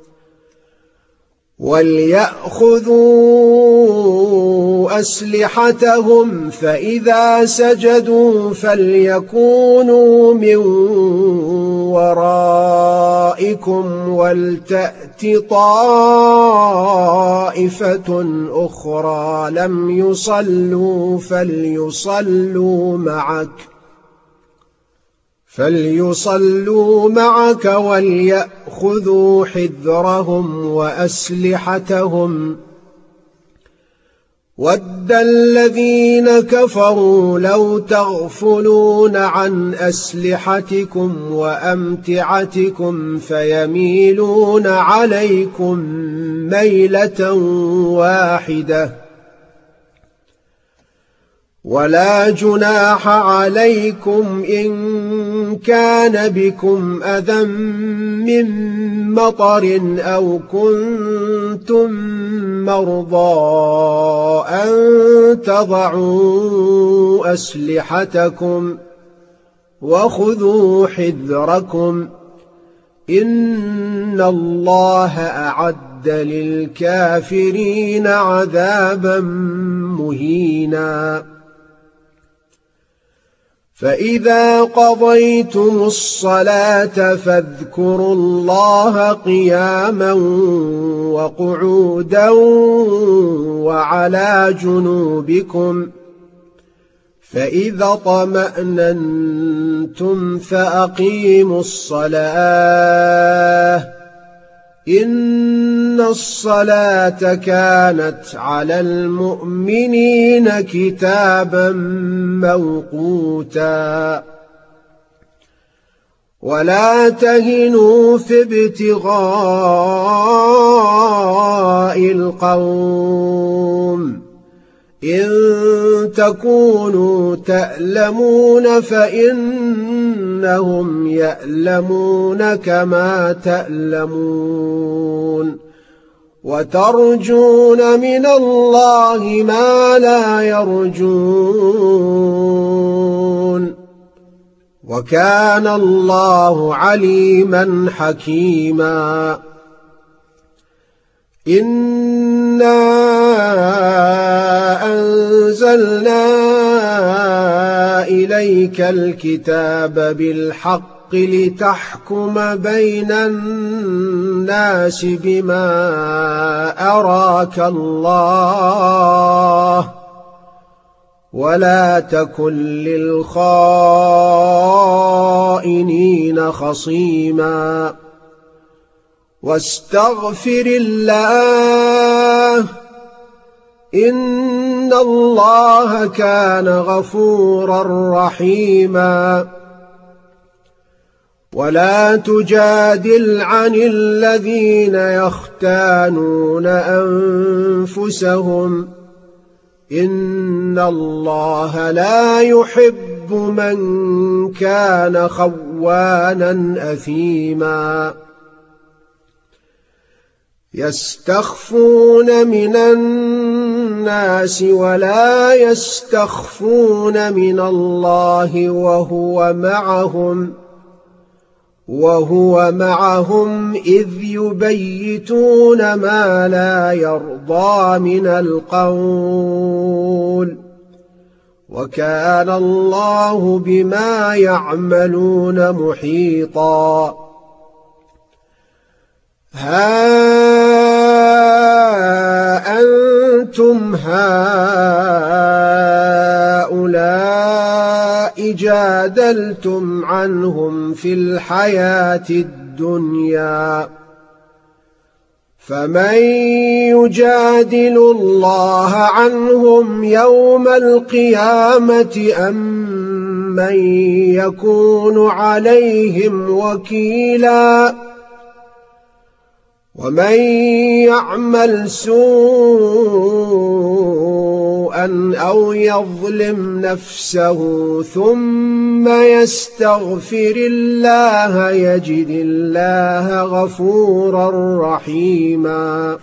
وليأخذوا أسلحتهم فإذا سجدوا فليكونوا من ورائكم ولتأت طائفة أخرى لم يصلوا فليصلوا معك فليصلوا معك وليأخذوا حذرهم وأسلحتهم ود الذين كفروا لو تغفلون عن أسلحتكم وأمتعتكم فيميلون عليكم ميلة واحدة ولا جناح عليكم إن كان بكم أذى من مطر أو كنتم مرضى أن تضعوا أسلحتكم وخذوا حذركم إن الله أعد للكافرين عذابا مهينا فإذا قضيتم الصلاة فاذكروا الله قياما وقعودا وعلى جنوبكم فإذا طمأننتم فأقيموا الصلاة إن الصلاة كانت على المؤمنين كتابا موقوتا ولا تهنوا في ابتغاء القوم إن تكونوا تألمون فإنهم يألمون كما تألمون وترجون من الله ما لا يرجون وكان الله عليما حكيما إنا أنزلنا إليك الكتاب بالحق لتحكم بين الناس بما أراك الله ولا تكن للخائنين خصيما واستغفر الله إن الله كان غفورا رحيما ولا تجادل عن الذين يختانون أنفسهم إن الله لا يحب من كان خوانا أثيما يستخفون من الناس ولا يستخفون من الله وهو معهم وهو معهم إذ يبيتون ما لا يرضى من القول وكان الله بما يعملون محيطا ها أنتم هؤلاء جادلتم عنهم في الحياة الدنيا فمن يجادل الله عنهم يوم القيامة أم من يكون عليهم وكيلا ومن يعمل سوءا أو يظلم نفسه ثم يستغفر الله يجد الله غفورا رحيما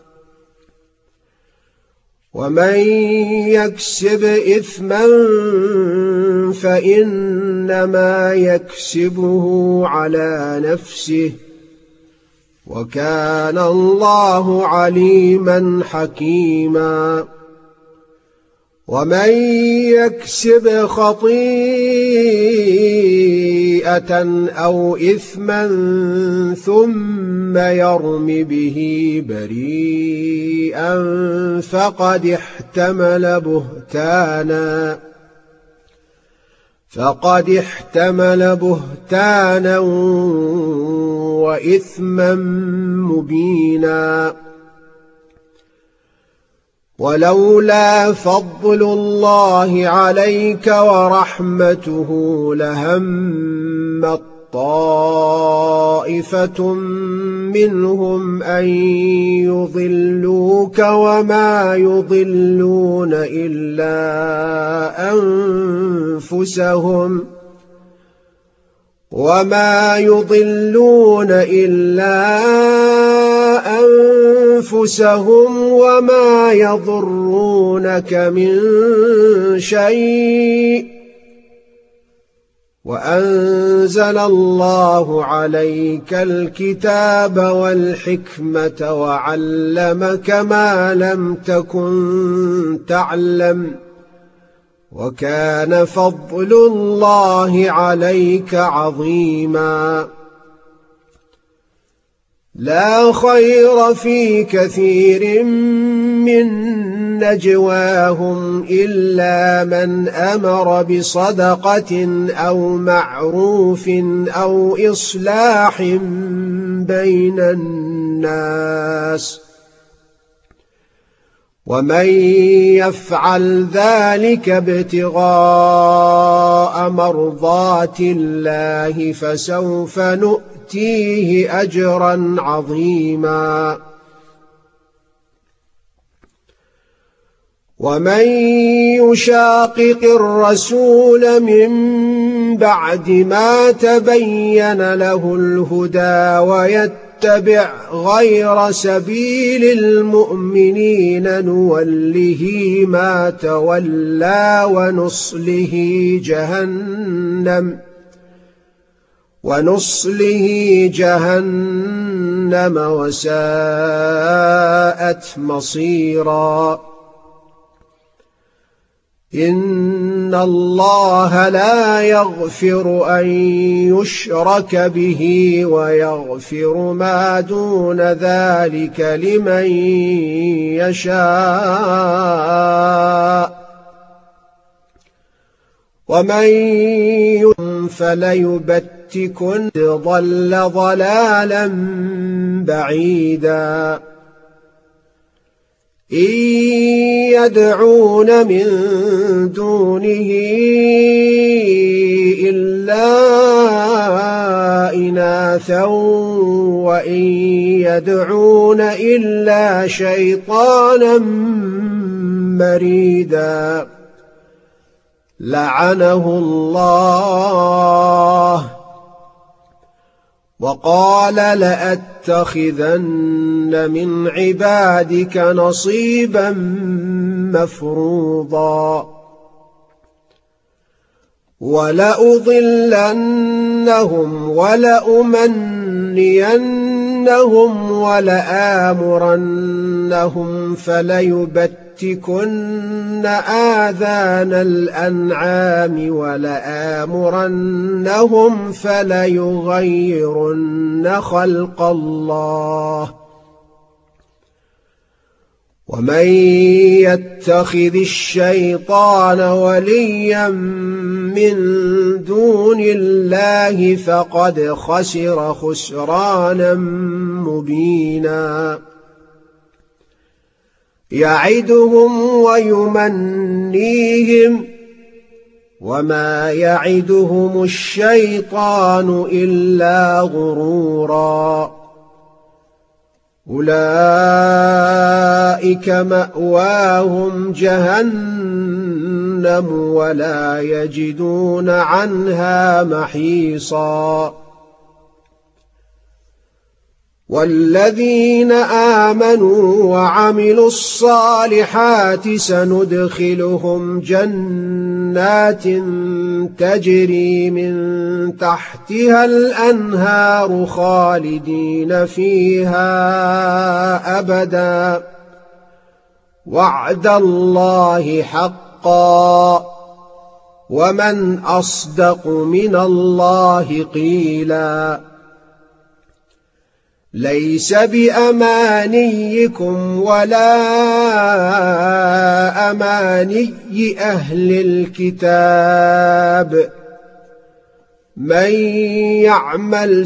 ومن يكسب إثما فإنما يكسبه على نفسه وكان الله عليما حكيما ومن يكسب خطيئة أو إثما ثم يرم به بريئا فقد احتمل بهتانا فقد احتمل بهتانا وإثما مبينا ولولا فضل الله عليك ورحمته لهمت طائفة منهم أن يضلوك وما يضلون إلا أنفسهم وما يضلون إلا أنفسهم وما يضرونك من شيء وأنزل الله عليك الكتاب والحكمة وعلمك ما لم تكن تعلم وكان فضل الله عليك عظيما لا خير في كثير من نجواهم إلا من أمر بصدقة أو معروف أو إصلاح بين الناس ومن يفعل ذلك ابتغاء مرضات الله فسوف نؤتيه أجرا عظيما ومن يشاقق الرسول من بعد ما تبين له الهدى ويتبع غير سبيل المؤمنين نوله ما تولى ونصله جهنم ونصله جهنم وساءت مصيرا إن الله لا يغفر أن يشرك به ويغفر ما دون ذلك لمن يشاء ومن يضلل فليبتكن ضل ضلالا بعيدا إن يدعون من دونه إلا إناثا وإن يدعون إلا شيطانا مريدا لعنه الله وقال لأتخذن من عبادك نصيبا مفروضا ولأضلنهم ولأمنينهم ولآمرنهم فليبتكن آذان الأنعام ولآمرنهم فليغيرن خلق الله ومن يتخذ الشيطان وليا من دون الله فقد خسر خسرانا مبينا يعدهم ويمنيهم وما يعدهم الشيطان إلا غرورا أولئك مأواهم جهنم ولا يجدون عنها محيصا والذين آمنوا وعملوا الصالحات سندخلهم جنات تجري من تحتها الأنهار خالدين فيها أبدا وعد الله حقا ومن أصدق من الله قيلا ليس بأمانيكم ولا أماني أهل الكتاب من يعمل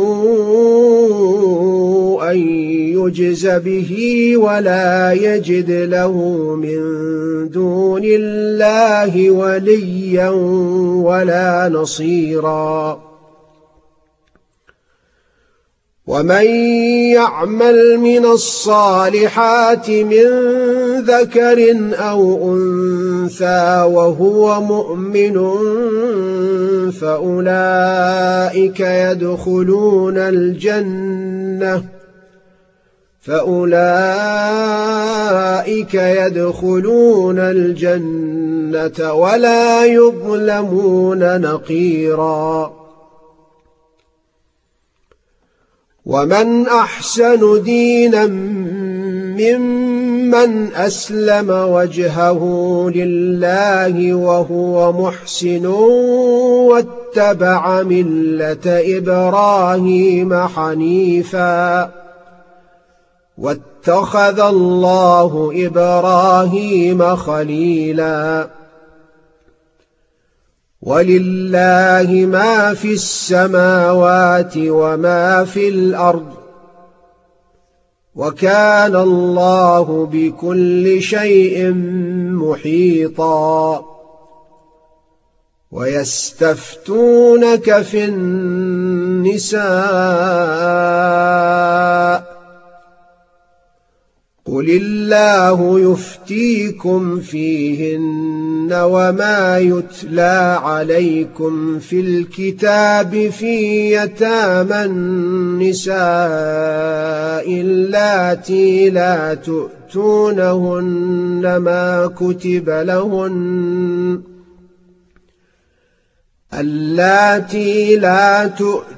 سوءا يجز به ولا يجد له من دون الله وليا ولا نصيرا ومن يعمل من الصالحات من ذكر أو أنثى وهو مؤمن فأولئك يدخلون الجنة فأولئك يدخلون الجنة ولا يظلمون نقيرا ومن أحسن دينا ممن أسلم وجهه لله وهو محسن واتبع ملة إبراهيم حنيفا واتخذ الله إبراهيم خليلا ولله ما في السماوات وما في الأرض وكان الله بكل شيء محيطا ويستفتونك في النساء قل الله يفتيكم فيهن وما يتلى عليكم في الكتاب في يتامى النساء اللاتي لا تؤتونهن ما كتب لهن اللاتي لا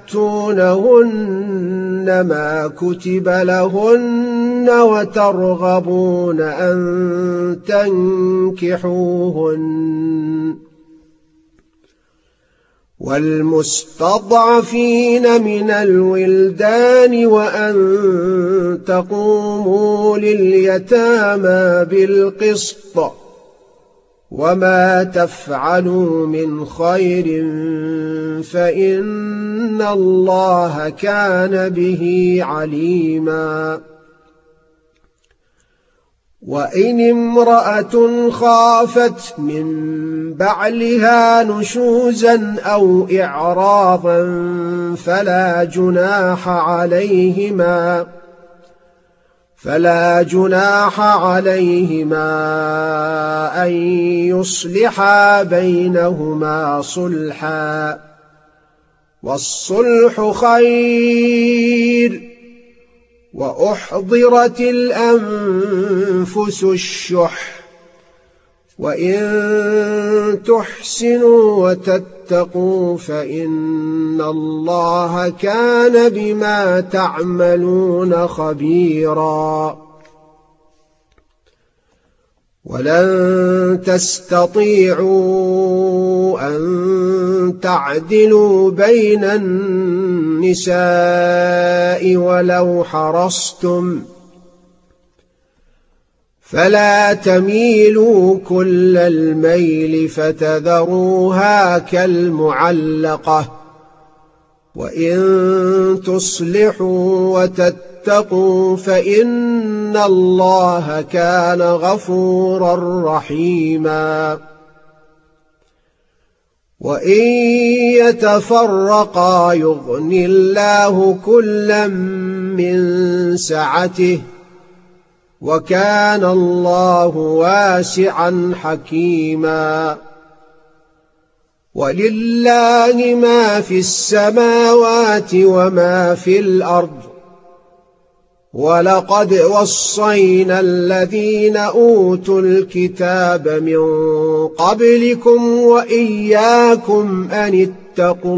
تؤتونهن ما كتب لهن وترغبون أن تنكحوهن والمستضعفين من الولدان وأن تقوموا لليتامى بالقسط وما تفعلوا من خير فإن الله كان به عليما. وإن امرأة خافت من بعلها نشوزا أو إعراضا فلا جناح عليهما فلا جناح عليهما أن يصلحا بينهما صلحا، والصلح خير. وأحضرت الأنفس الشح، وإن تحسنوا وتتقوا فإن الله كان بما تعملون خبيرا. ولن تستطيعوا أن تعدلوا بين النساء ولو حرصتم، فلا تميلوا كل الميل فتذروها كالمعلقة. وإن تصلحوا وتتقوا فإن الله كان غفورا رحيما. وإن يتفرقا يغن الله كلا من سعته، وكان الله واسعا حكيما. ولله ما في السماوات وما في الأرض، ولقد وصينا الذين أوتوا الكتاب من قبلكم وإياكم أن اتقوا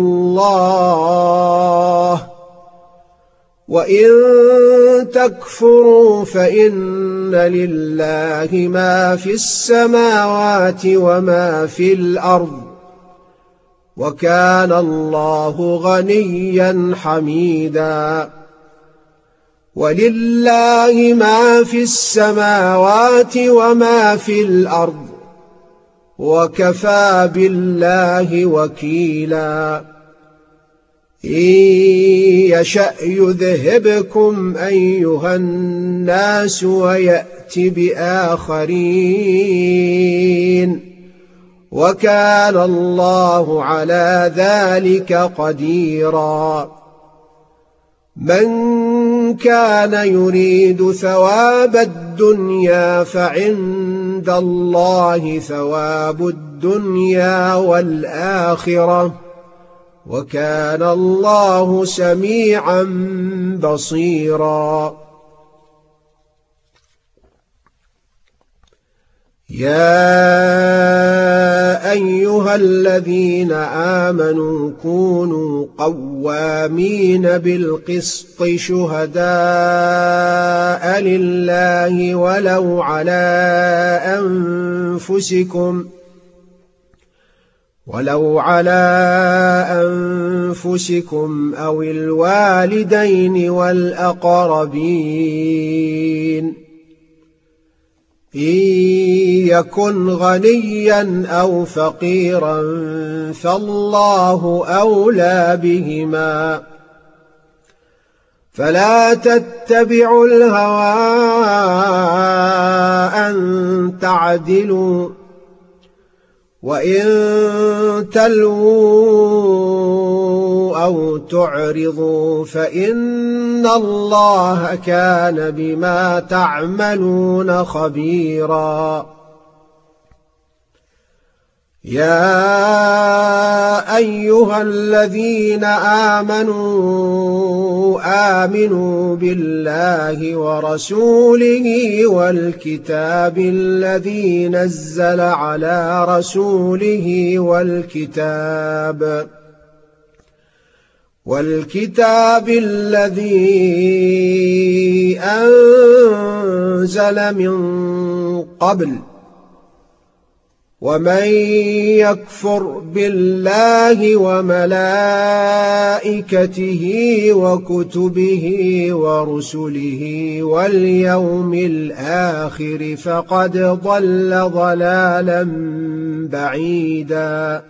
الله، وإن تكفروا فإن لله ما في السماوات وما في الأرض، وكان الله غنيا حميدا. ولله ما في السماوات وما في الأرض، وكفى بالله وكيلا. إن يشأ يذهبكم أيها الناس ويأت بآخرين، وكان الله على ذلك قديرا. من كان يريد ثواب الدنيا فعند الله ثواب الدنيا والآخرة، وكان الله سميعا بصيرا. يا أيها الذين آمنوا كونوا قوامين بالقسط شهداء لله ولو على أنفسكم ولو على أنفسكم أو الوالدين والأقربين، إن يكن غنيا أو فقيرا فالله أولى بهما، فلا تتبعوا الهوى أن تعدلوا، وإن تلووا أو تعرضوا فإن الله كان بما تعملون خبيرا. يا أيها الذين آمنوا آمنوا بالله ورسوله والكتاب الذي نزل على رسوله والكتاب والكتاب الذي أنزل من قبل، ومن يكفر بالله وملائكته وكتبه ورسله واليوم الآخر فقد ضل ضلالا بعيدا.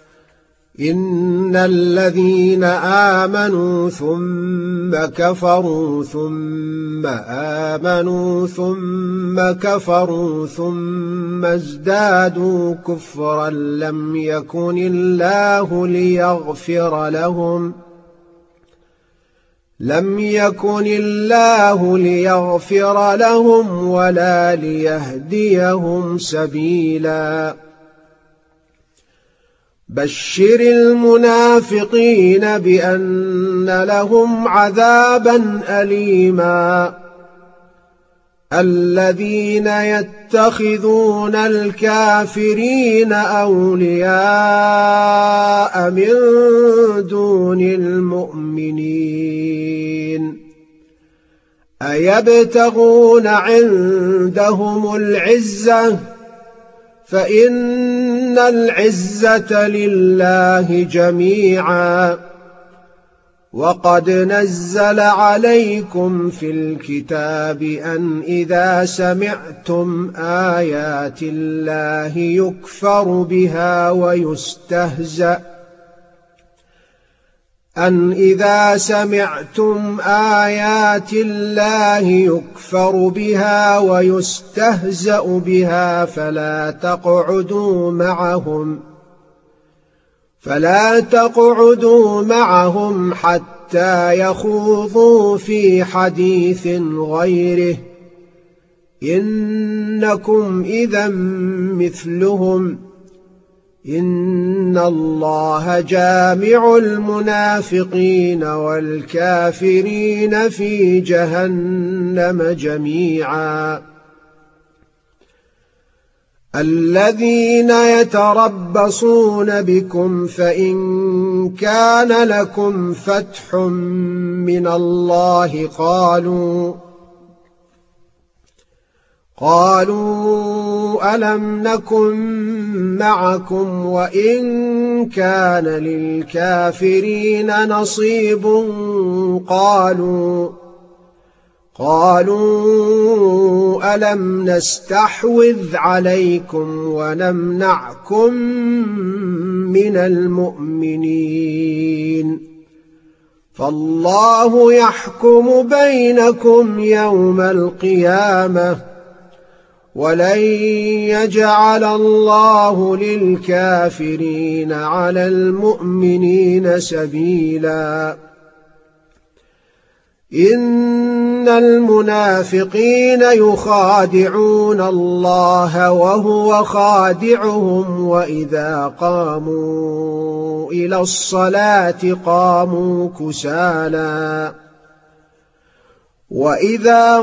إن الذين آمنوا ثم كفروا ثم آمنوا ثم كفروا ثم ازدادوا كفرا لم يكن الله ليغفر لهم لم يكن الله ليغفر لهم ولا ليهديهم سبيلا. بشر المنافقين بأن لهم عذابا أليما. الذين يتخذون الكافرين أولياء من دون المؤمنين أيبتغون عندهم العزة فإن العزة لله جميعا. وقد نزل عليكم في الكتاب أن إذا سمعتم آيات الله يكفر بها ويستهزأ أن إذا سمعتم آيات الله يكفر بها ويستهزأ بها فلا تقعدوا معهم فلا تقعدوا معهم حتى يخوضوا في حديث غيره إنكم إذا مثلهم إن الله جامع المنافقين والكافرين في جهنم جميعا. الذين يتربصون بكم فإن كان لكم فتح من الله قالوا قالوا ألم نكن معكم وإن كان للكافرين نصيب قالوا قالوا ألم نستحوذ عليكم ونمنعكم من المؤمنين فالله يحكم بينكم يوم القيامة ولن يجعل الله للكافرين على المؤمنين سبيلا. إن المنافقين يخادعون الله وهو خادعهم وإذا قاموا إلى الصلاة قاموا كسالى وإذا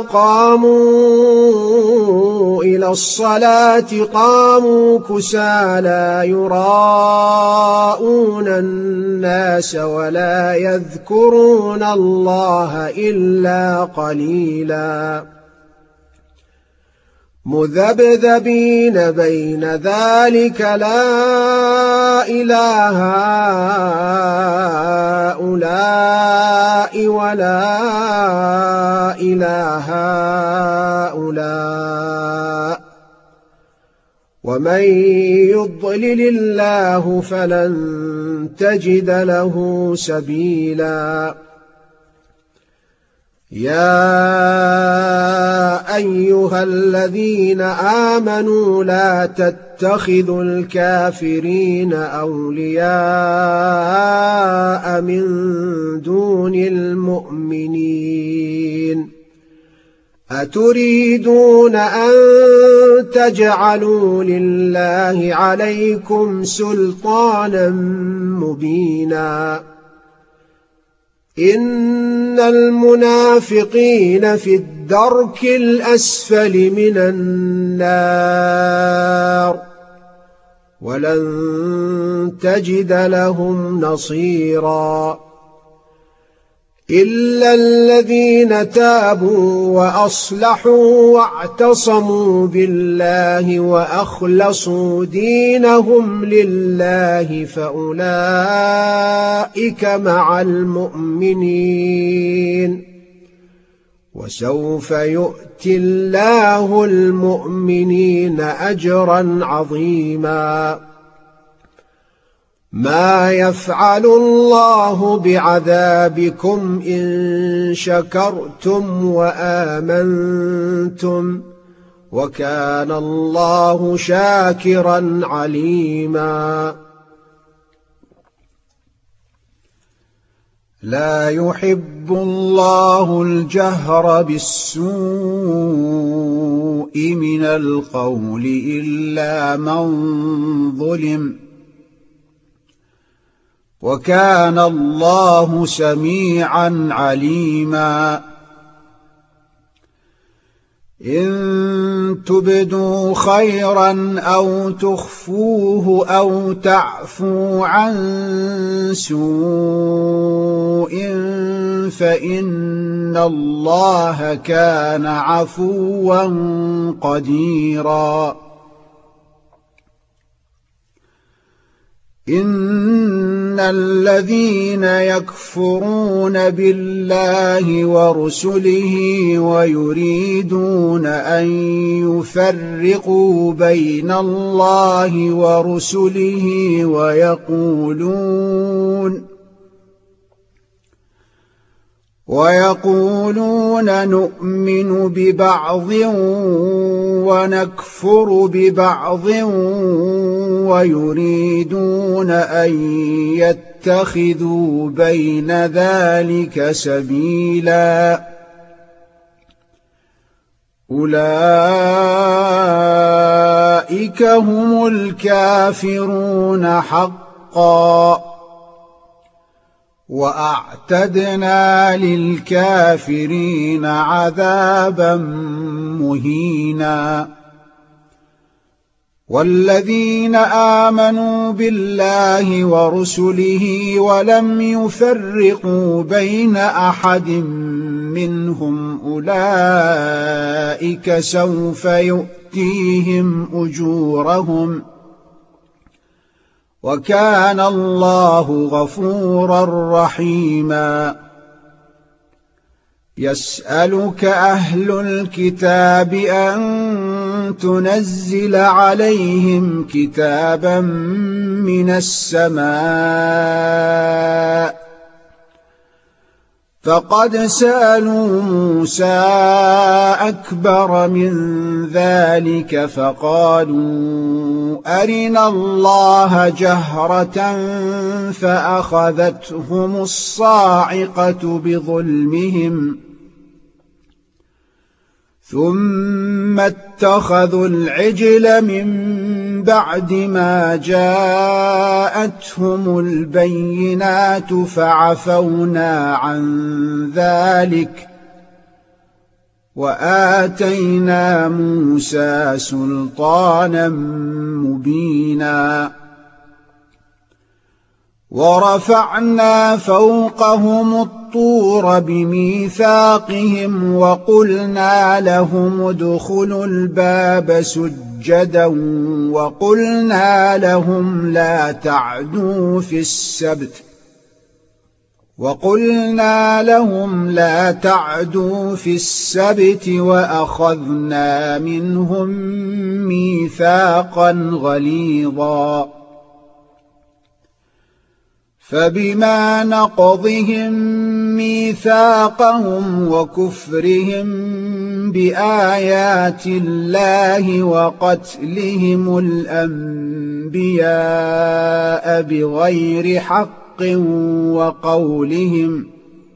قاموا إلى الصلاة قاموا كسالى يراءون الناس ولا يذكرون الله إلا قليلا. مذبذبين بين ذلك لا إله هؤلاء ولا إله هؤلاء ومن يضلل الله فلن تجد له سبيلا. يا أيها الذين آمنوا لا تتخذوا الكافرين أولياء من دون المؤمنين أتريدون أن تجعلوا لله عليكم سلطانا مبينا. إن المنافقين في الدرك الأسفل من النار ولن تجد لهم نصيرا. إلا الذين تابوا وأصلحوا واعتصموا بالله وأخلصوا دينهم لله فأولئك مع المؤمنين وسوف يؤتي الله المؤمنين أجرا عظيما ما يفعل الله بعذابكم إن شكرتم وآمنتم وكان الله شاكرا عليما لا يحب الله الجهر بالسوء من القول إلا من ظلم وكان الله سميعا عليما إن تبدوا خيرا أو تخفوه أو تعفوا عن سوء فإن الله كان عفوا قديرا إن الذين يكفرون بالله ورسله ويريدون أن يفرقوا بين الله ورسله ويقولون ويقولون نؤمن ببعض ونكفر ببعض ويريدون أن يتخذوا بين ذلك سبيلا أولئك هم الكافرون حقا وأعتدنا للكافرين عذابا مهينا والذين آمنوا بالله ورسله ولم يفرقوا بين أحد منهم أولئك سوف يؤتيهم أجورهم وكان الله غفورا رحيما يسألك أهل الكتاب أن تنزل عليهم كتابا من السماء فقد سألوا موسى أكبر من ذلك فقالوا أرنا الله جهرة فأخذتهم الصاعقة بظلمهم ثم اتخذوا العجل من بعد ما جاءتهم البينات فعفونا عن ذلك وآتينا موسى سلطانا مبينا ورفعنا فوقهم الطور بميثاقهم وقلنا لهم ادخلوا الباب سجدا وقلنا لهم لا تعدوا في السبت وقلنا لهم لا تعدوا في السبت وأخذنا منهم ميثاقا غليظا فبما نقضهم ميثاقهم وكفرهم بآيات الله وقتلهم الأنبياء بغير حق وقولهم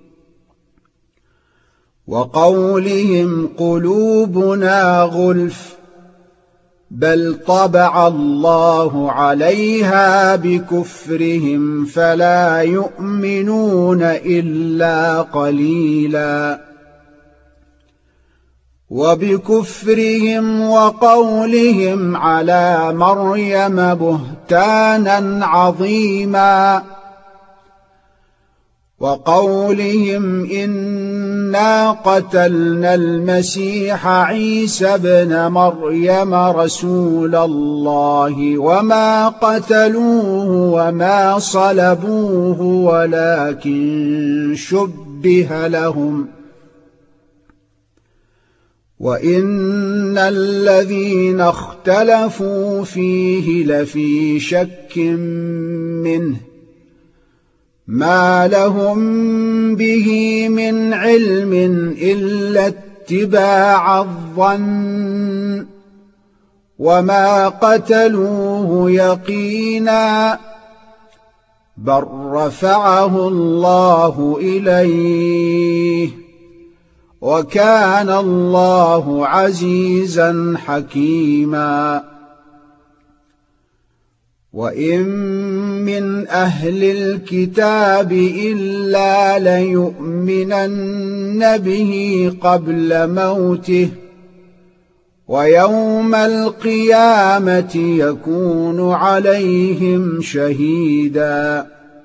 وقولهم قلوبنا غلف بل طبع الله عليها بكفرهم فلا يؤمنون إلا قليلا وبكفرهم وقولهم على مريم بهتانا عظيما وقولهم إنا قتلنا المسيح عيسى ابن مريم رسول الله وما قتلوه وما صلبوه ولكن شبه لهم وإن الذين اختلفوا فيه لفي شك منه ما لهم به من علم إلا اتباع الظن وما قتلوه يقينا بل رفعه الله إليه وكان الله عزيزا حكيما وإن من أهل الكتاب إلا ليؤمنن به قبل موته ويوم القيامة يكون عليهم شهيدا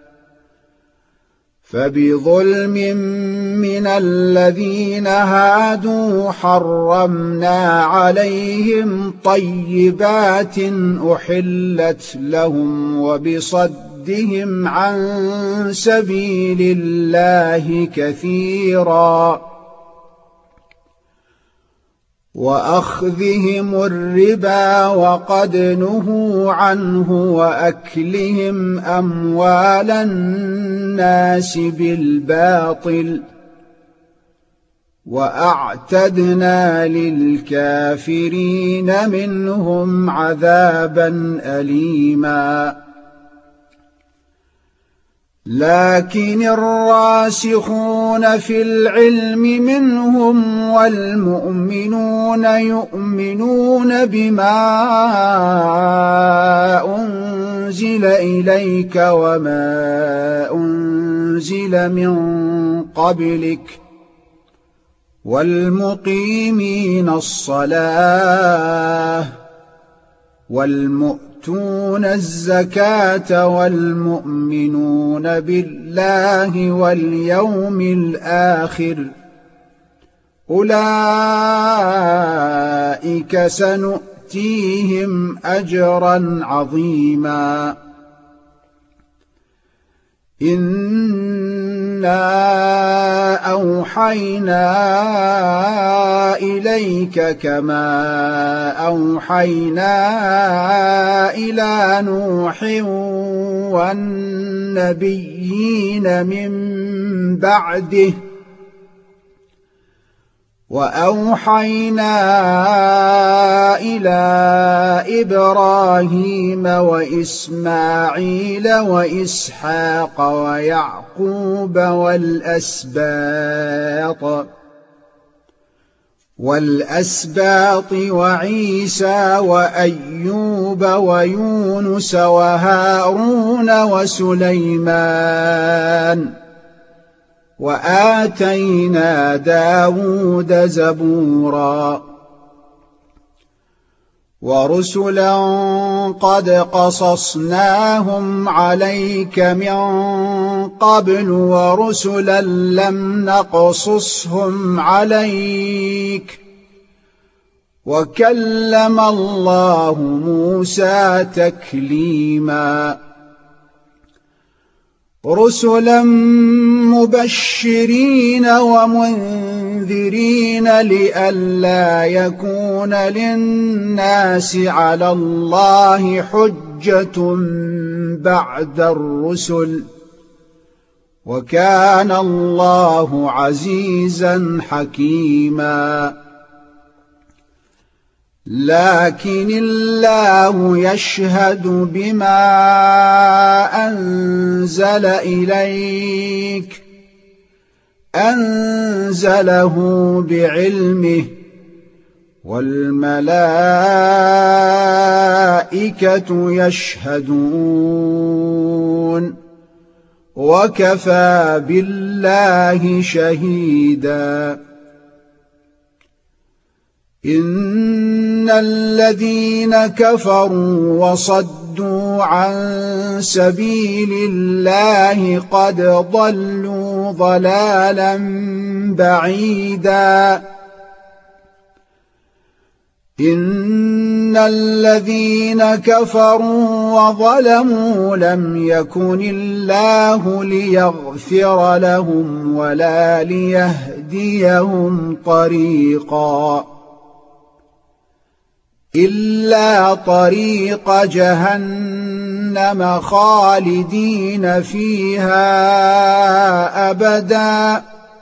فبظلم من الذين هادوا حرمنا عليهم طيبات أحلت لهم وبصدهم عن سبيل الله كثيرا وأخذهم الربا وقد نهوا عنه وأكلهم أموال الناس بالباطل وأعتدنا للكافرين منهم عذابا أليما لكن الراسخون في العلم منهم والمؤمنون يؤمنون بما أنزل إليك وما أنزل من قبلك والمقيمين الصلاة والمؤمنين يؤتون الزكاة والمؤمنون بالله واليوم الآخر أولئك سنؤتيهم أجرا عظيما إنا أوحينا إليك كما أوحينا إلى نوح والنبيين من بعده وأوحينا إلى إبراهيم وإسماعيل وإسحاق ويعقوب والأسباط والأسباط وعيسى وأيوب ويونس وهارون وسليمان وآتينا داود زبورا ورسلا قد قصصناهم عليك من قبل ورسلا لم نقصصهم عليك وكلم الله موسى تكليما رسلا مبشرين ومنذرين لئلا يكون للناس على الله حجة بعد الرسل وكان الله عزيزا حكيما لكن الله يشهد بما أنزل إليك أنزله بعلمه والملائكة يشهدون وكفى بالله شهيدا إن الذين كفروا وصدوا عن سبيل الله قد ضلوا ضلالا بعيدا إن الذين كفروا وظلموا لم يكن الله ليغفر لهم ولا ليهديهم طريقا إلا طريق جهنم خالدين فيها أبدا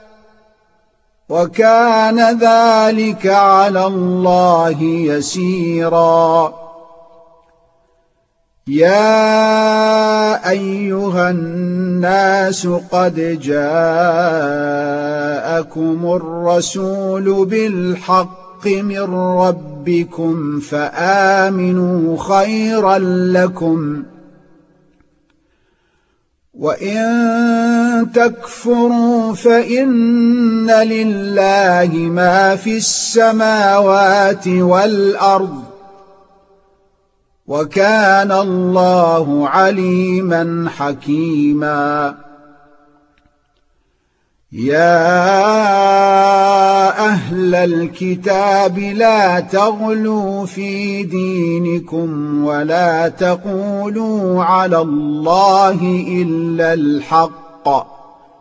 وكان ذلك على الله يسيرا يا أيها الناس قد جاءكم الرسول بالحق من ربكم فآمنوا خيرا لكم وإن تكفروا فإن لله ما في السماوات والأرض وكان الله عليما حكيما يا أهل الكتاب لا تغلوا في دينكم ولا تقولوا على الله إلا الحق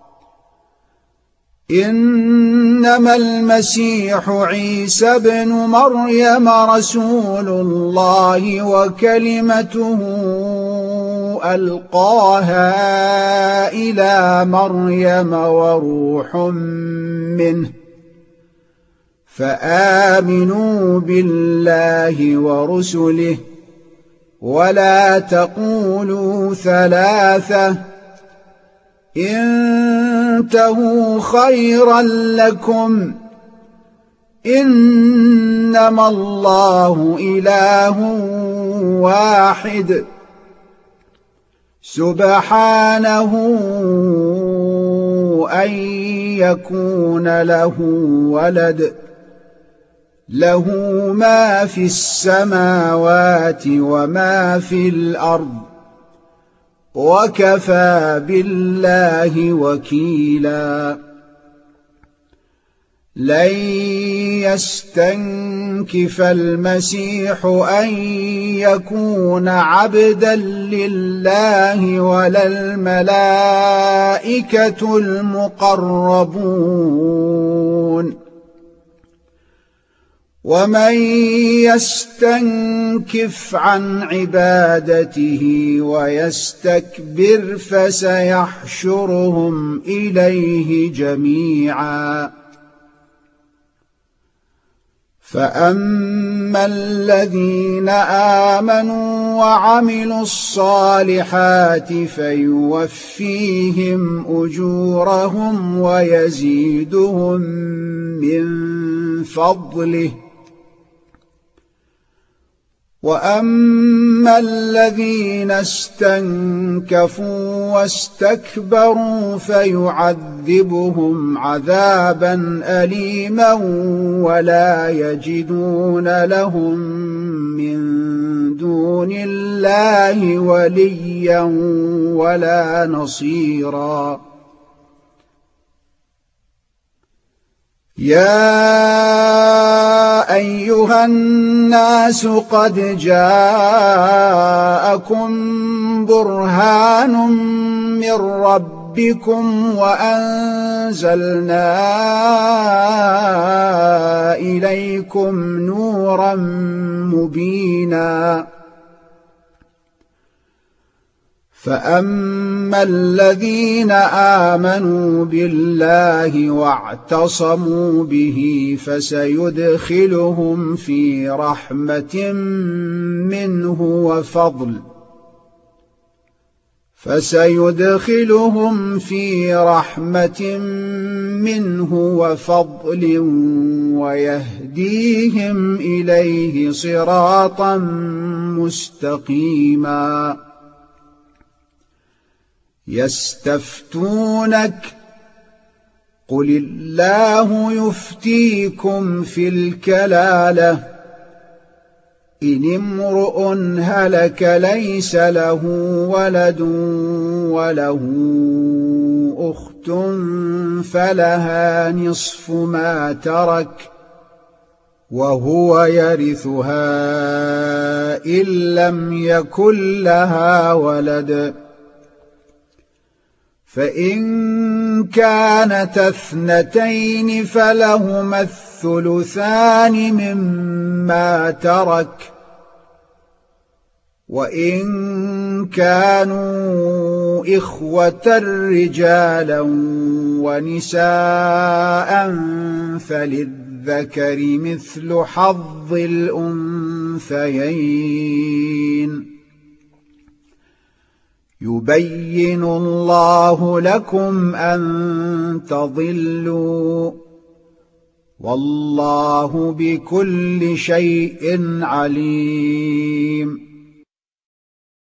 إنما المسيح عيسى ابن مريم رسول الله وكلمته ألقاها إلى مريم وروح منه فآمنوا بالله ورسله ولا تقولوا ثلاثة انتهوا خيرا لكم إنما الله إله واحد سبحانه أن يكون له ولد له ما في السماوات وما في الأرض وكفى بالله وكيلا لن يستنكف المسيح أن يكون عبدا لله ولا الملائكة المقربون ومن يستنكف عن عبادته ويستكبر فسيحشرهم إليه جميعا فأما الذين آمنوا وعملوا الصالحات فيوفيهم أجورهم ويزيدهم من فضله وأما الذين استنكفوا واستكبروا فيعذبهم عذابا أليما ولا يجدون لهم من دون الله وليا ولا نصيرا يا أيها الناس قد جاءكم برهان من ربكم وأنزلنا إليكم نورا مبينا فأما الذين آمنوا بالله واعتصموا به فسيدخلهم في رحمة منه وفضل فسيدخلهم في رحمة منه وفضل ويهديهم إليه صراطا مستقيما يستفتونك قل الله يفتيكم في الكلاله إن امرؤ هلك ليس له ولد وله أخت فلها نصف ما ترك وهو يرثها إن لم يكن لها ولد فإن كانت اثنتين فلهما الثلثان مما ترك وإن كانوا إخوة رجالا ونساء فللذكر مثل حظ الأنثيين يبين الله لكم أن تضلوا والله بكل شيء عليم